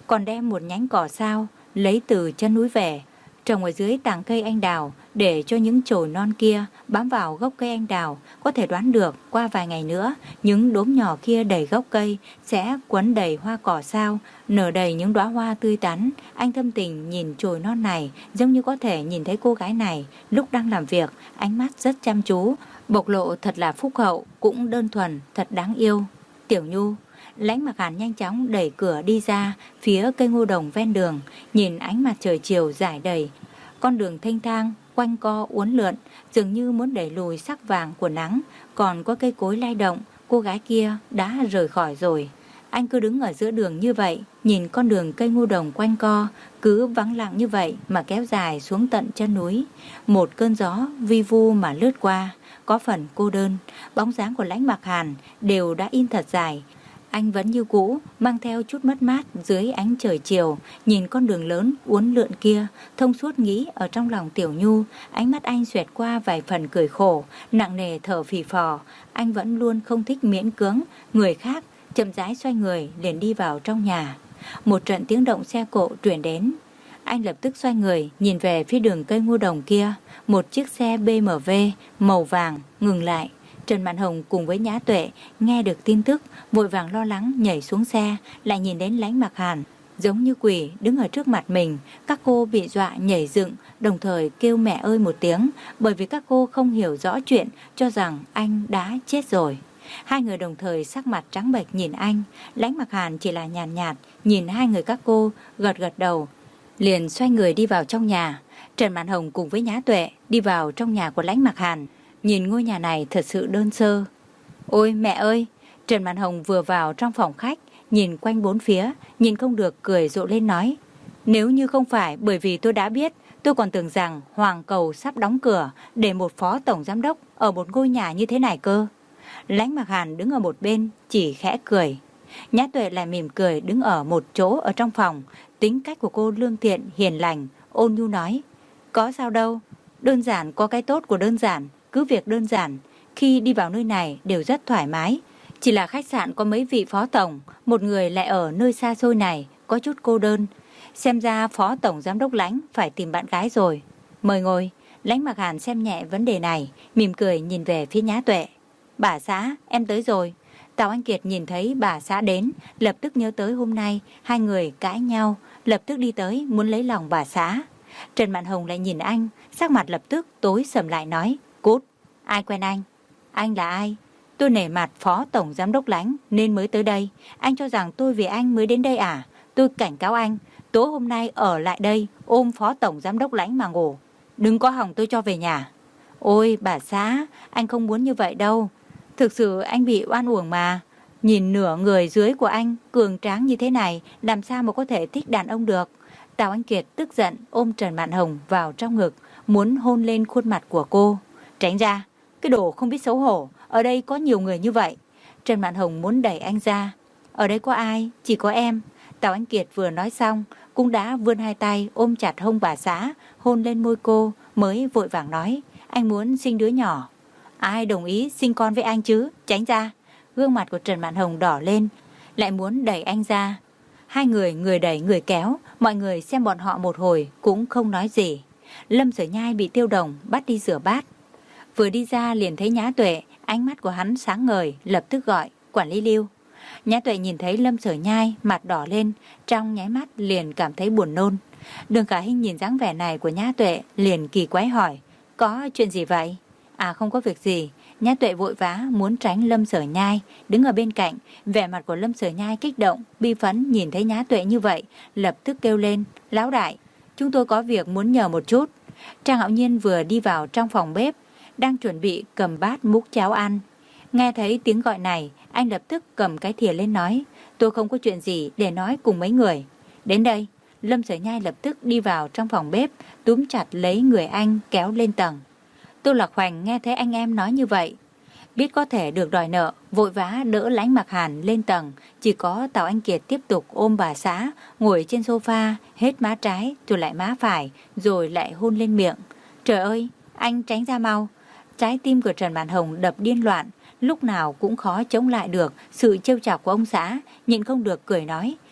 còn đem một nhánh cỏ sao lấy từ chân núi về, trồng ở dưới tàng cây anh đào để cho những chồi non kia bám vào gốc cây anh đào. Có thể đoán được qua vài ngày nữa, những đốm nhỏ kia đầy gốc cây sẽ quấn đầy hoa cỏ sao, nở đầy những đóa hoa tươi tắn. Anh thâm tình nhìn chồi non này, giống như có thể nhìn thấy cô gái này lúc đang làm việc, ánh mắt rất chăm chú, bộc lộ thật là phúc hậu, cũng đơn thuần, thật đáng yêu. Tiểu Nhu. Lãnh Mặc Hàn nhanh chóng đẩy cửa đi ra phía cây ngô đồng ven đường, nhìn ánh mặt trời chiều rải đầy con đường thênh thang, quanh co uốn lượn, dường như muốn đẩy lùi sắc vàng của nắng. Còn có cây cối lay động, cô gái kia đã rời khỏi rồi. Anh cứ đứng ở giữa đường như vậy, nhìn con đường cây ngô đồng quanh co cứ vắng lặng như vậy mà kéo dài xuống tận chân núi. Một cơn gió vi vu mà lướt qua, có phần cô đơn. Bóng dáng của Lãnh Mặc Hàn đều đã in thật dài. Anh vẫn như cũ, mang theo chút mất mát dưới ánh trời chiều, nhìn con đường lớn uốn lượn kia, thông suốt nghĩ ở trong lòng Tiểu Nhu. Ánh mắt anh xoẹt qua vài phần cười khổ, nặng nề thở phì phò. Anh vẫn luôn không thích miễn cưỡng người khác, chậm rãi xoay người liền đi vào trong nhà. Một trận tiếng động xe cộ truyền đến. Anh lập tức xoay người, nhìn về phía đường cây ngô đồng kia. Một chiếc xe bê em vê màu vàng ngừng lại. Trần Mạn Hồng cùng với Nhã Tuệ nghe được tin tức, vội vàng lo lắng nhảy xuống xe, lại nhìn đến Lãnh Mặc Hàn giống như quỷ đứng ở trước mặt mình. Các cô bị dọa nhảy dựng, đồng thời kêu mẹ ơi một tiếng, bởi vì các cô không hiểu rõ chuyện, cho rằng anh đã chết rồi. Hai người đồng thời sắc mặt trắng bệch nhìn anh. Lãnh Mặc Hàn chỉ là nhàn nhạt, nhạt nhìn hai người các cô, gật gật đầu, liền xoay người đi vào trong nhà. Trần Mạn Hồng cùng với Nhã Tuệ đi vào trong nhà của Lãnh Mặc Hàn. Nhìn ngôi nhà này thật sự đơn sơ. Ôi mẹ ơi! Trần Mạn Hồng vừa vào trong phòng khách, nhìn quanh bốn phía, nhìn không được cười rộ lên nói: nếu như không phải bởi vì tôi đã biết, tôi còn tưởng rằng Hoàng Cầu sắp đóng cửa để một phó tổng giám đốc ở một ngôi nhà như thế này cơ. Lãnh Mặc Hàn đứng ở một bên chỉ khẽ cười. Nhã Tuệ lại mỉm cười đứng ở một chỗ ở trong phòng. Tính cách của cô lương thiện, hiền lành, ôn nhu nói: có sao đâu, đơn giản có cái tốt của đơn giản, cứ việc đơn giản. Khi đi vào nơi này đều rất thoải mái. Chỉ là khách sạn có mấy vị phó tổng, một người lại ở nơi xa xôi này, có chút cô đơn. Xem ra phó tổng giám đốc Lãnh phải tìm bạn gái rồi. Mời ngồi. Lãnh Mặc Hàn xem nhẹ vấn đề này, mỉm cười nhìn về phía Nhã Tuệ. Bà xã, em tới rồi. Tào Anh Kiệt nhìn thấy bà xã đến, lập tức nhớ tới hôm nay hai người cãi nhau, lập tức đi tới muốn lấy lòng bà xã. Trần Mạn Hồng lại nhìn anh, sắc mặt lập tức tối sầm lại nói: cút, ai quen anh? Anh là ai? Tôi nể mặt phó tổng giám đốc Lãnh nên mới tới đây. Anh cho rằng tôi vì anh mới đến đây à? Tôi cảnh cáo anh, tối hôm nay ở lại đây ôm phó tổng giám đốc Lãnh mà ngủ. Đừng có hỏng tôi cho về nhà. Ôi bà xã, anh không muốn như vậy đâu. Thực sự anh bị oan uổng mà. Nhìn nửa người dưới của anh cường tráng như thế này, làm sao mà có thể thích đàn ông được? Tào Anh Kiệt tức giận ôm Trần Mạn Hồng vào trong ngực, muốn hôn lên khuôn mặt của cô. Tránh ra, cái đồ không biết xấu hổ, ở đây có nhiều người như vậy. Trần Mạn Hồng muốn đẩy anh ra. Ở đây có ai? Chỉ có em. Tào Anh Kiệt vừa nói xong cũng đã vươn hai tay ôm chặt hông bà xã, hôn lên môi cô, mới vội vàng nói: anh muốn sinh đứa nhỏ. Ai đồng ý sinh con với anh chứ? Tránh ra. Gương mặt của Trần Mạn Hồng đỏ lên, lại muốn đẩy anh ra. Hai người người đẩy người kéo, mọi người xem bọn họ một hồi cũng không nói gì. Lâm Sở Nhai bị Tiêu Đồng bắt đi rửa bát, vừa đi ra liền thấy Nhã Tuệ, ánh mắt của hắn sáng ngời, lập tức gọi: quản lý Lưu. Nhã Tuệ nhìn thấy Lâm Sở Nhai mặt đỏ lên, trong nháy mắt liền cảm thấy buồn nôn. Đường Khả Hinh nhìn dáng vẻ này của Nhã Tuệ liền kỳ quái hỏi: có chuyện gì vậy? À không có việc gì. Nhã Tuệ vội vã muốn tránh Lâm Sở Nhai, đứng ở bên cạnh. Vẻ mặt của Lâm Sở Nhai kích động, bi phẫn nhìn thấy Nhã Tuệ như vậy, lập tức kêu lên: lão đại, chúng tôi có việc muốn nhờ một chút. Trang Hạo Nhiên vừa đi vào trong phòng bếp, đang chuẩn bị cầm bát múc cháo ăn. Nghe thấy tiếng gọi này, anh lập tức cầm cái thìa lên nói: tôi không có chuyện gì để nói cùng mấy người. Đến đây. Lâm Sở Nhai lập tức đi vào trong phòng bếp, túm chặt lấy người anh kéo lên tầng. Tô Lạc Hoành nghe thấy anh em nói như vậy, biết có thể được đòi nợ, vội vã đỡ Lãnh Mặc Hàn lên tầng. Chỉ có Tào Anh Kiệt tiếp tục ôm bà xã, ngồi trên sofa, hết má trái rồi lại má phải, rồi lại hôn lên miệng. Trời ơi, anh tránh ra mau. Trái tim của Trần Mạn Hồng đập điên loạn, lúc nào cũng khó chống lại được sự trêu chọc của ông xã, nhịn không được cười nói: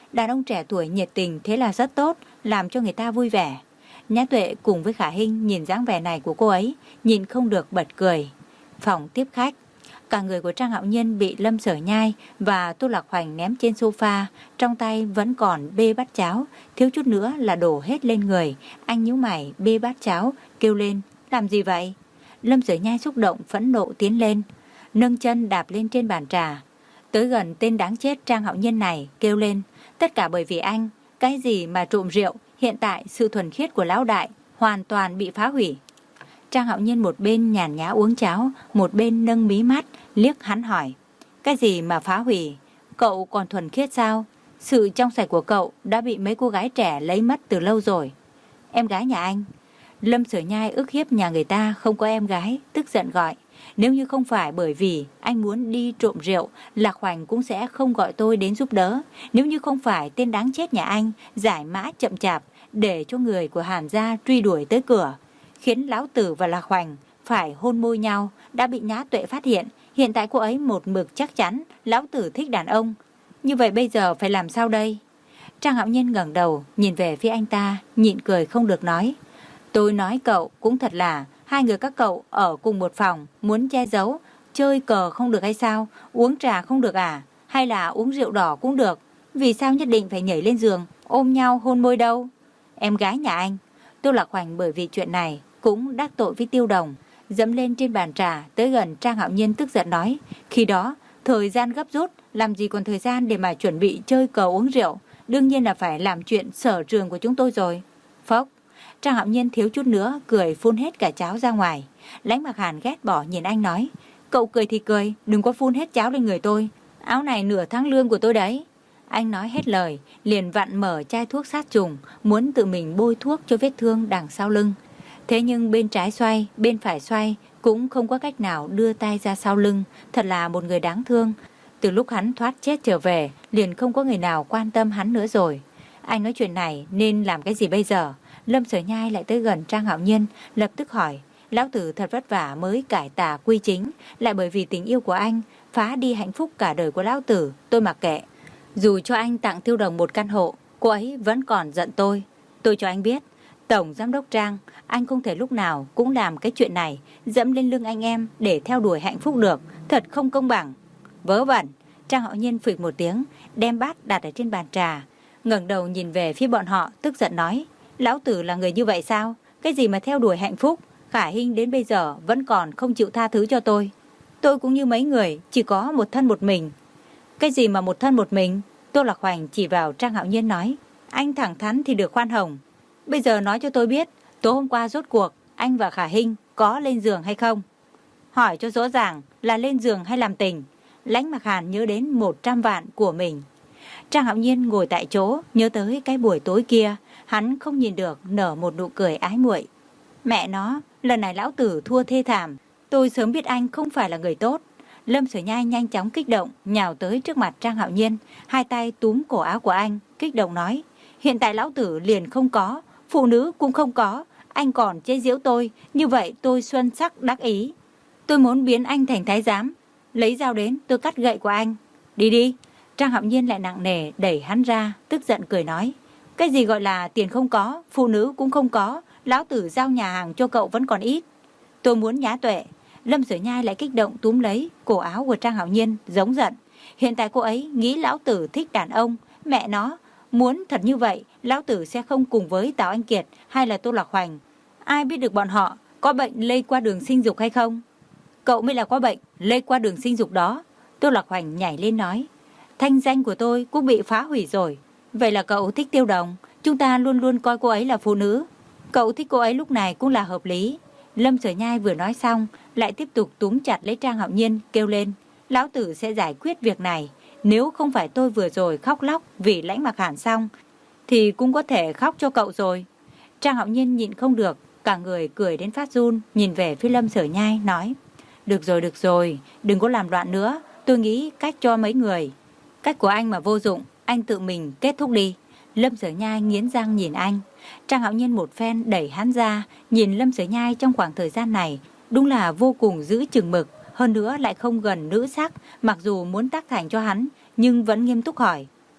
Đàn ông trẻ tuổi nhiệt tình thế là rất tốt, làm cho người ta vui vẻ. Nhã Tuệ cùng với Khả Hinh nhìn dáng vẻ này của cô ấy, nhìn không được bật cười. Phòng tiếp khách, cả người của Trang Hạo Nhiên bị Lâm Sở Nhai và Tô Lạc Hoành ném trên sofa, trong tay vẫn còn bê bát cháo, thiếu chút nữa là đổ hết lên người. Anh nhíu mày bê bát cháo, kêu lên, làm gì vậy? Lâm Sở Nhai xúc động phẫn nộ tiến lên, nâng chân đạp lên trên bàn trà. Tới gần tên đáng chết Trang Hạo Nhiên này, kêu lên, tất cả bởi vì anh, cái gì mà trộm rượu, hiện tại sự thuần khiết của lão đại hoàn toàn bị phá hủy. Trang Hạo Nhiên một bên nhàn nhã uống cháo, một bên nâng mí mắt, liếc hắn hỏi, cái gì mà phá hủy? Cậu còn thuần khiết sao? Sự trong sạch của cậu đã bị mấy cô gái trẻ lấy mất từ lâu rồi. Em gái nhà anh. Lâm Sở Nhai ức hiếp nhà người ta không có em gái, tức giận gọi, nếu như không phải bởi vì anh muốn đi trộm rượu, Lạc Hoành cũng sẽ không gọi tôi đến giúp đỡ. Nếu như không phải tên đáng chết nhà anh giải mã chậm chạp để cho người của Hàn gia truy đuổi tới cửa, khiến Lão Tử và Lạc Hoành phải hôn môi nhau, đã bị Nhã Tuệ phát hiện. Hiện tại cô ấy một mực chắc chắn Lão Tử thích đàn ông. Như vậy bây giờ phải làm sao đây? Trang Hạo Nhiên ngẩng đầu nhìn về phía anh ta, nhịn cười không được nói, tôi nói cậu cũng thật là, hai người các cậu ở cùng một phòng, muốn che giấu, chơi cờ không được hay sao? Uống trà không được à? Hay là uống rượu đỏ cũng được? Vì sao nhất định phải nhảy lên giường, ôm nhau hôn môi đâu? Em gái nhà anh. Tô Lạc Hoành bởi vì chuyện này cũng đắc tội với Tiêu Đồng, dẫm lên trên bàn trà, tới gần Trang Hạo Nhiên tức giận nói, khi đó thời gian gấp rút, làm gì còn thời gian để mà chuẩn bị chơi cờ uống rượu, đương nhiên là phải làm chuyện sở trường của chúng tôi rồi. Phốc. Trang Hạo Nhiên thiếu chút nữa cười phun hết cả cháo ra ngoài. Lãnh Mặc Hàn ghét bỏ nhìn anh nói, cậu cười thì cười, đừng có phun hết cháo lên người tôi, áo này nửa tháng lương của tôi đấy. Anh nói hết lời, liền vặn mở chai thuốc sát trùng, muốn tự mình bôi thuốc cho vết thương đằng sau lưng. Thế nhưng bên trái xoay, bên phải xoay, cũng không có cách nào đưa tay ra sau lưng, thật là một người đáng thương. Từ lúc hắn thoát chết trở về, liền không có người nào quan tâm hắn nữa rồi. Anh nói chuyện này nên làm cái gì bây giờ? Lâm Sở Nhai lại tới gần Trang Hạo Nhiên, lập tức hỏi, Lão Tử thật vất vả mới cải tà quy chính, lại bởi vì tình yêu của anh phá đi hạnh phúc cả đời của Lão Tử, tôi mặc kệ. Dù cho anh tặng Tiêu Đồng một căn hộ, cô ấy vẫn còn giận tôi. Tôi cho anh biết, Tổng Giám đốc Trang, anh không thể lúc nào cũng làm cái chuyện này, dẫm lên lưng anh em để theo đuổi hạnh phúc được, thật không công bằng. Vớ vẩn. Trang Hạo Nhiên phịch một tiếng, đem bát đặt ở trên bàn trà, ngẩng đầu nhìn về phía bọn họ, tức giận nói, Lão Tử là người như vậy sao? Cái gì mà theo đuổi hạnh phúc? Khả Hinh đến bây giờ vẫn còn không chịu tha thứ cho tôi. Tôi cũng như mấy người, chỉ có một thân một mình. Cái gì mà một thân một mình? Tô Lạc Hoành chỉ vào Trang Hạo Nhiên nói, anh thẳng thắn thì được khoan hồng. Bây giờ nói cho tôi biết, tối hôm qua rốt cuộc anh và Khả Hinh có lên giường hay không? Hỏi cho rõ ràng là lên giường hay làm tình. Lãnh Mặc Hàn nhớ đến một trăm vạn của mình. Trang Hạo Nhiên ngồi tại chỗ, nhớ tới cái buổi tối kia, hắn không nhìn được nở một nụ cười ái muội. Mẹ nó, lần này Lão Tử thua thê thảm, tôi sớm biết anh không phải là người tốt. Lâm Sở Nhai nhanh chóng kích động, nhào tới trước mặt Trang Hạo Nhiên, hai tay túm cổ áo của anh, kích động nói, hiện tại Lão Tử liền không có, phụ nữ cũng không có, anh còn chế giễu tôi, như vậy tôi xuân sắc đắc ý. Tôi muốn biến anh thành thái giám, lấy dao đến tôi cắt gậy của anh. Đi đi. Trang Hạo Nhiên lại nặng nề đẩy hắn ra, tức giận cười nói, cái gì gọi là tiền không có, phụ nữ cũng không có, Lão Tử giao nhà hàng cho cậu vẫn còn ít. Tôi muốn Nhã Tuệ. Lâm Sở Nhai lại kích động túm lấy cổ áo của Trang Hạo Nhiên, giống giận. Hiện tại cô ấy nghĩ Lão Tử thích đàn ông, mẹ nó, muốn thật như vậy, Lão Tử sẽ không cùng với Tào Anh Kiệt hay là Tô Lạc Hoành. Ai biết được bọn họ có bệnh lây qua đường sinh dục hay không? Cậu mới là có bệnh lây qua đường sinh dục đó. Tô Lạc Hoành nhảy lên nói, thanh danh của tôi cũng bị phá hủy rồi. Vậy là cậu thích Tiêu Đồng, chúng ta luôn luôn coi cô ấy là phụ nữ. Cậu thích cô ấy lúc này cũng là hợp lý. Lâm Sở Nhai vừa nói xong, lại tiếp tục túm chặt lấy Trang Hạo Nhiên, kêu lên, Lão Tử sẽ giải quyết việc này. Nếu không phải tôi vừa rồi khóc lóc vì Lãnh Mặc Hàn xong, thì cũng có thể khóc cho cậu rồi. Trang Hạo Nhiên nhịn không được, cả người cười đến phát run, nhìn về phía Lâm Sở Nhai, nói, được rồi, được rồi, đừng có làm loạn nữa, tôi nghĩ cách cho mấy người. Cách của anh mà vô dụng, anh tự mình kết thúc đi. Lâm Sở Nhai nghiến răng nhìn anh. Trang Hạo Nhiên một phen đẩy hắn ra, nhìn Lâm Sở Nhai trong khoảng thời gian này, đúng là vô cùng giữ chừng mực, hơn nữa lại không gần nữ sắc, mặc dù muốn tác thành cho hắn, nhưng vẫn nghiêm túc hỏi,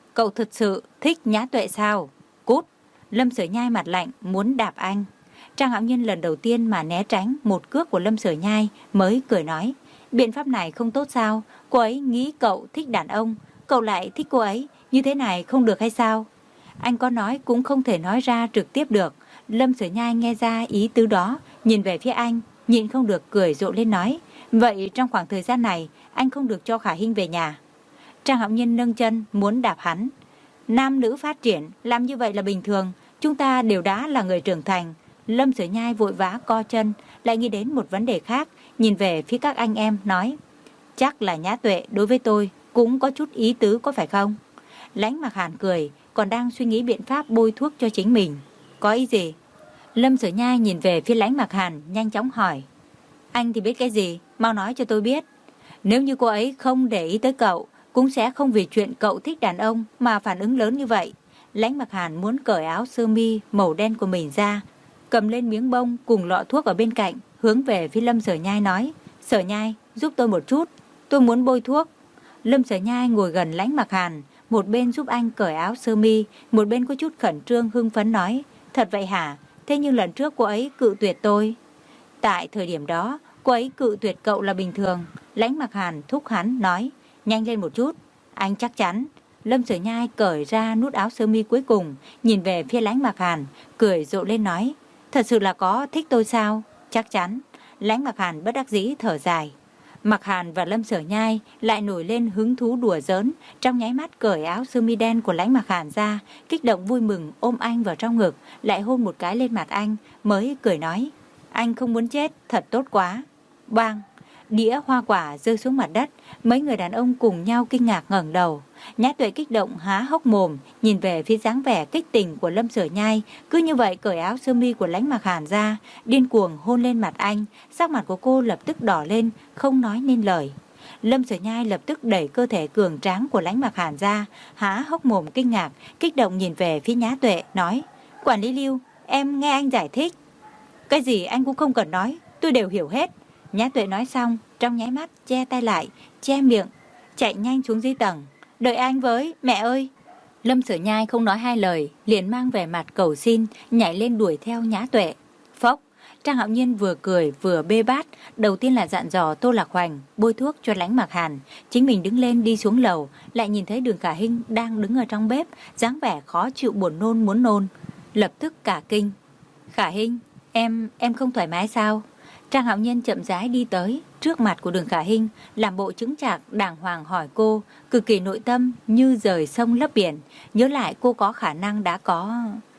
Cậu thực sự thích Nhã Tuệ sao? Cút! Lâm Sở Nhai mặt lạnh muốn đạp anh. Trang Hạo Nhiên lần đầu tiên mà né tránh một cước của Lâm Sở Nhai mới cười nói, biện pháp này không tốt sao? Cô ấy nghĩ cậu thích đàn ông, cậu lại thích cô ấy, như thế này không được hay sao? Anh có nói cũng không thể nói ra trực tiếp được. Lâm Sở Nhai nghe ra ý tứ đó, nhìn về phía anh, nhịn không được cười rộ lên nói, vậy trong khoảng thời gian này anh không được cho Khả Hinh về nhà. Trang Hạo Nhiên nâng chân muốn đạp hắn. Nam nữ phát triển, làm như vậy là bình thường, chúng ta đều đã là người trưởng thành. Lâm Sở Nhai vội vã co chân, lại nghĩ đến một vấn đề khác, nhìn về phía các anh em nói, chắc là Nhã Tuệ đối với tôi cũng có chút ý tứ có phải không? Lãnh Mặc Hàn cười, còn đang suy nghĩ biện pháp bôi thuốc cho chính mình. Có ý gì? Lâm Sở Nhai nhìn về phía Lãnh Mặc Hàn, nhanh chóng hỏi. Anh thì biết cái gì? Mau nói cho tôi biết. Nếu như cô ấy không để ý tới cậu, cũng sẽ không vì chuyện cậu thích đàn ông mà phản ứng lớn như vậy. Lãnh Mặc Hàn muốn cởi áo sơ mi màu đen của mình ra, cầm lên miếng bông cùng lọ thuốc ở bên cạnh, hướng về phía Lâm Sở Nhai nói, Sở Nhai, giúp tôi một chút, tôi muốn bôi thuốc. Lâm Sở Nhai ngồi gần Lãnh Mặc Hàn, một bên giúp anh cởi áo sơ mi, một bên có chút khẩn trương hưng phấn nói, thật vậy hả? Thế nhưng lần trước cô ấy cự tuyệt tôi. Tại thời điểm đó, cô ấy cự tuyệt cậu là bình thường. Lãnh Mặc Hàn thúc hắn nói, nhanh lên một chút. Anh chắc chắn. Lâm Sở Nhai cởi ra nút áo sơ mi cuối cùng, nhìn về phía Lãnh Mặc Hàn, cười rộ lên nói, thật sự là có thích tôi sao? Chắc chắn. Lãnh Mặc Hàn bất đắc dĩ thở dài. Mặc Hàn và Lâm Sở Nhai lại nổi lên hứng thú đùa giỡn, trong nháy mắt cởi áo sơ mi đen của Lãnh Mặc Hàn ra, kích động vui mừng ôm anh vào trong ngực, lại hôn một cái lên mặt anh, mới cười nói, anh không muốn chết, thật tốt quá. Bang! Đĩa hoa quả rơi xuống mặt đất, mấy người đàn ông cùng nhau kinh ngạc ngẩng đầu. Nhã Tuệ kích động há hốc mồm, nhìn về phía dáng vẻ kích tình của Lâm Sở Nhai, cứ như vậy cởi áo sơ mi của Lãnh Mặc Hàn ra, điên cuồng hôn lên mặt anh, sắc mặt của cô lập tức đỏ lên, không nói nên lời. Lâm Sở Nhai lập tức đẩy cơ thể cường tráng của Lãnh Mặc Hàn ra, há hốc mồm kinh ngạc, kích động nhìn về phía Nhã Tuệ, nói, quản lý Lưu, em nghe anh giải thích. Cái gì anh cũng không cần nói, tôi đều hiểu hết. Nhã Tuệ nói xong, trong nháy mắt che tay lại, che miệng, chạy nhanh xuống dưới tầng. Đợi anh với, mẹ ơi. Lâm Sở Nhai không nói hai lời, liền mang vẻ mặt cầu xin, nhảy lên đuổi theo Nhã Tuệ. Phốc, Trang Hạo Nhiên vừa cười vừa bê bát, đầu tiên là dặn dò Tô Lạc Hoành bôi thuốc cho Lãnh Mặc Hàn, chính mình đứng lên đi xuống lầu, lại nhìn thấy Đường Khả Hinh đang đứng ở trong bếp, dáng vẻ khó chịu buồn nôn muốn nôn, lập tức cả kinh. Khả Hinh, em, em không thoải mái sao? Trang Hạo Nhiên chậm rãi đi tới trước mặt của Đường Khả Hinh, làm bộ chứng chạc đàng hoàng hỏi cô, cực kỳ nội tâm như rời sông lấp biển, nhớ lại cô có khả năng đã có.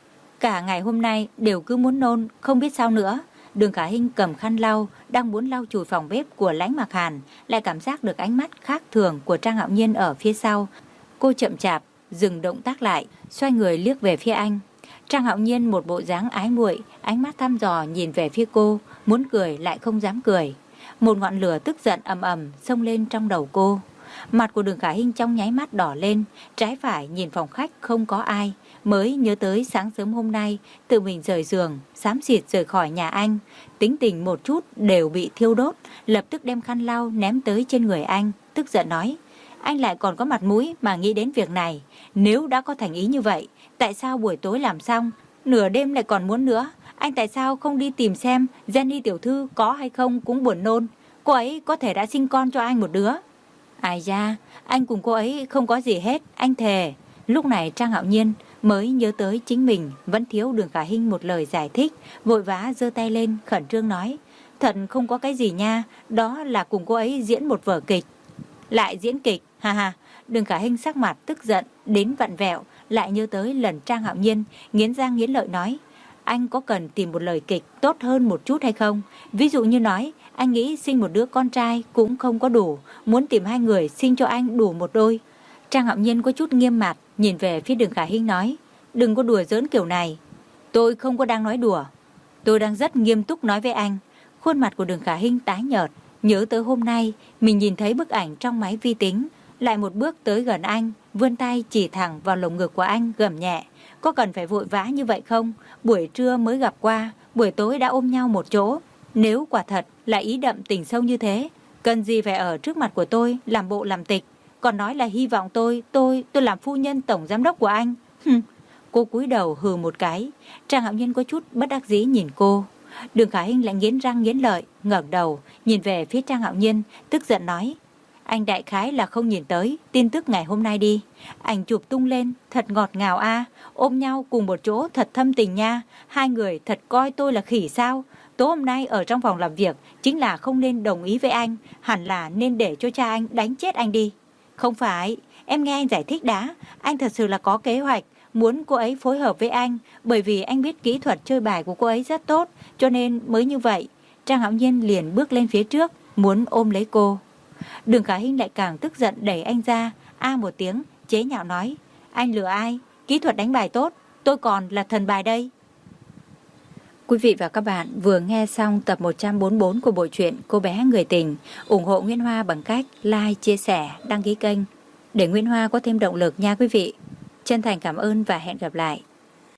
Cả ngày hôm nay đều cứ muốn nôn, không biết sao nữa. Đường Khả Hinh cầm khăn lau, đang muốn lau chùi phòng bếp của Lãnh Mặc Hàn, lại cảm giác được ánh mắt khác thường của Trang Hạo Nhiên ở phía sau. Cô chậm chạp dừng động tác lại, xoay người liếc về phía anh. Trang Hạo Nhiên một bộ dáng ái muội, ánh mắt thăm dò nhìn về phía cô, muốn cười lại không dám cười. Một ngọn lửa tức giận ầm ầm xông lên trong đầu cô. Mặt của Đường Khả Hinh trong nháy mắt đỏ lên, trái phải nhìn phòng khách không có ai, mới nhớ tới sáng sớm hôm nay tự mình rời giường, xám xịt rời khỏi nhà anh, tính tình một chút đều bị thiêu đốt, lập tức đem khăn lau ném tới trên người anh, tức giận nói: anh lại còn có mặt mũi mà nghĩ đến việc này, nếu đã có thành ý như vậy, tại sao buổi tối làm xong, nửa đêm lại còn muốn nữa? Anh tại sao không đi tìm xem Jenny tiểu thư có hay không cũng buồn nôn, cô ấy có thể đã sinh con cho anh một đứa. Ai da, anh cùng cô ấy không có gì hết, anh thề. Lúc này Trang Hạo Nhiên mới nhớ tới chính mình vẫn thiếu Đường Khả Hinh một lời giải thích, vội vã giơ tay lên khẩn trương nói: thật không có cái gì nha, đó là cùng cô ấy diễn một vở kịch. Lại diễn kịch, ha ha. Đường Khả Hinh sắc mặt tức giận đến vặn vẹo, lại nhớ tới lần Trang Hạo Nhiên nghiến răng nghiến lợi nói: anh có cần tìm một lời kịch tốt hơn một chút hay không? Ví dụ như nói, anh nghĩ sinh một đứa con trai cũng không có đủ, muốn tìm hai người sinh cho anh đủ một đôi. Trang Hạo Nhiên có chút nghiêm mặt, nhìn về phía Đường Khả Hinh nói: đừng có đùa giỡn kiểu này. Tôi không có đang nói đùa, tôi đang rất nghiêm túc nói với anh. Khuôn mặt của Đường Khả Hinh tái nhợt, nhớ tới hôm nay mình nhìn thấy bức ảnh trong máy vi tính, lại một bước tới gần anh, vươn tay chỉ thẳng vào lồng ngực của anh, gầm nhẹ: có cần phải vội vã như vậy không? Buổi trưa mới gặp qua, buổi tối đã ôm nhau một chỗ. Nếu quả thật là ý đậm tình sâu như thế, cần gì phải ở trước mặt của tôi làm bộ làm tịch? còn nói là hy vọng tôi, tôi, tôi làm phu nhân tổng giám đốc của anh. Hừm. Cô cúi đầu hừ một cái. Trang Hạo Nhiên có chút bất đắc dĩ nhìn cô. Đường Khả Hinh lại nghiến răng nghiến lợi, ngẩng đầu, nhìn về phía Trang Hạo Nhiên, tức giận nói. Anh đại khái là không nhìn tới tin tức ngày hôm nay đi. Ảnh chụp tung lên, thật ngọt ngào a, ôm nhau cùng một chỗ thật thâm tình nha. Hai người thật coi tôi là khỉ sao? Tối hôm nay ở trong phòng làm việc chính là không nên đồng ý với anh, hẳn là nên để cho cha anh đánh chết anh đi. Không phải, em nghe anh giải thích đã. Anh thật sự là có kế hoạch muốn cô ấy phối hợp với anh, bởi vì anh biết kỹ thuật chơi bài của cô ấy rất tốt, cho nên mới như vậy. Trang Hạo Nhiên liền bước lên phía trước, muốn ôm lấy cô. Đường Khả Hinh lại càng tức giận đẩy anh ra, a một tiếng, chế nhạo nói. Anh lừa ai? Kỹ thuật đánh bài tốt, tôi còn là thần bài đây. Quý vị và các bạn vừa nghe xong tập một trăm bốn mươi bốn của bộ truyện Cô bé người tình. Ủng hộ Nguyễn Hoa bằng cách like, chia sẻ, đăng ký kênh để Nguyễn Hoa có thêm động lực nha quý vị. Chân thành cảm ơn và hẹn gặp lại.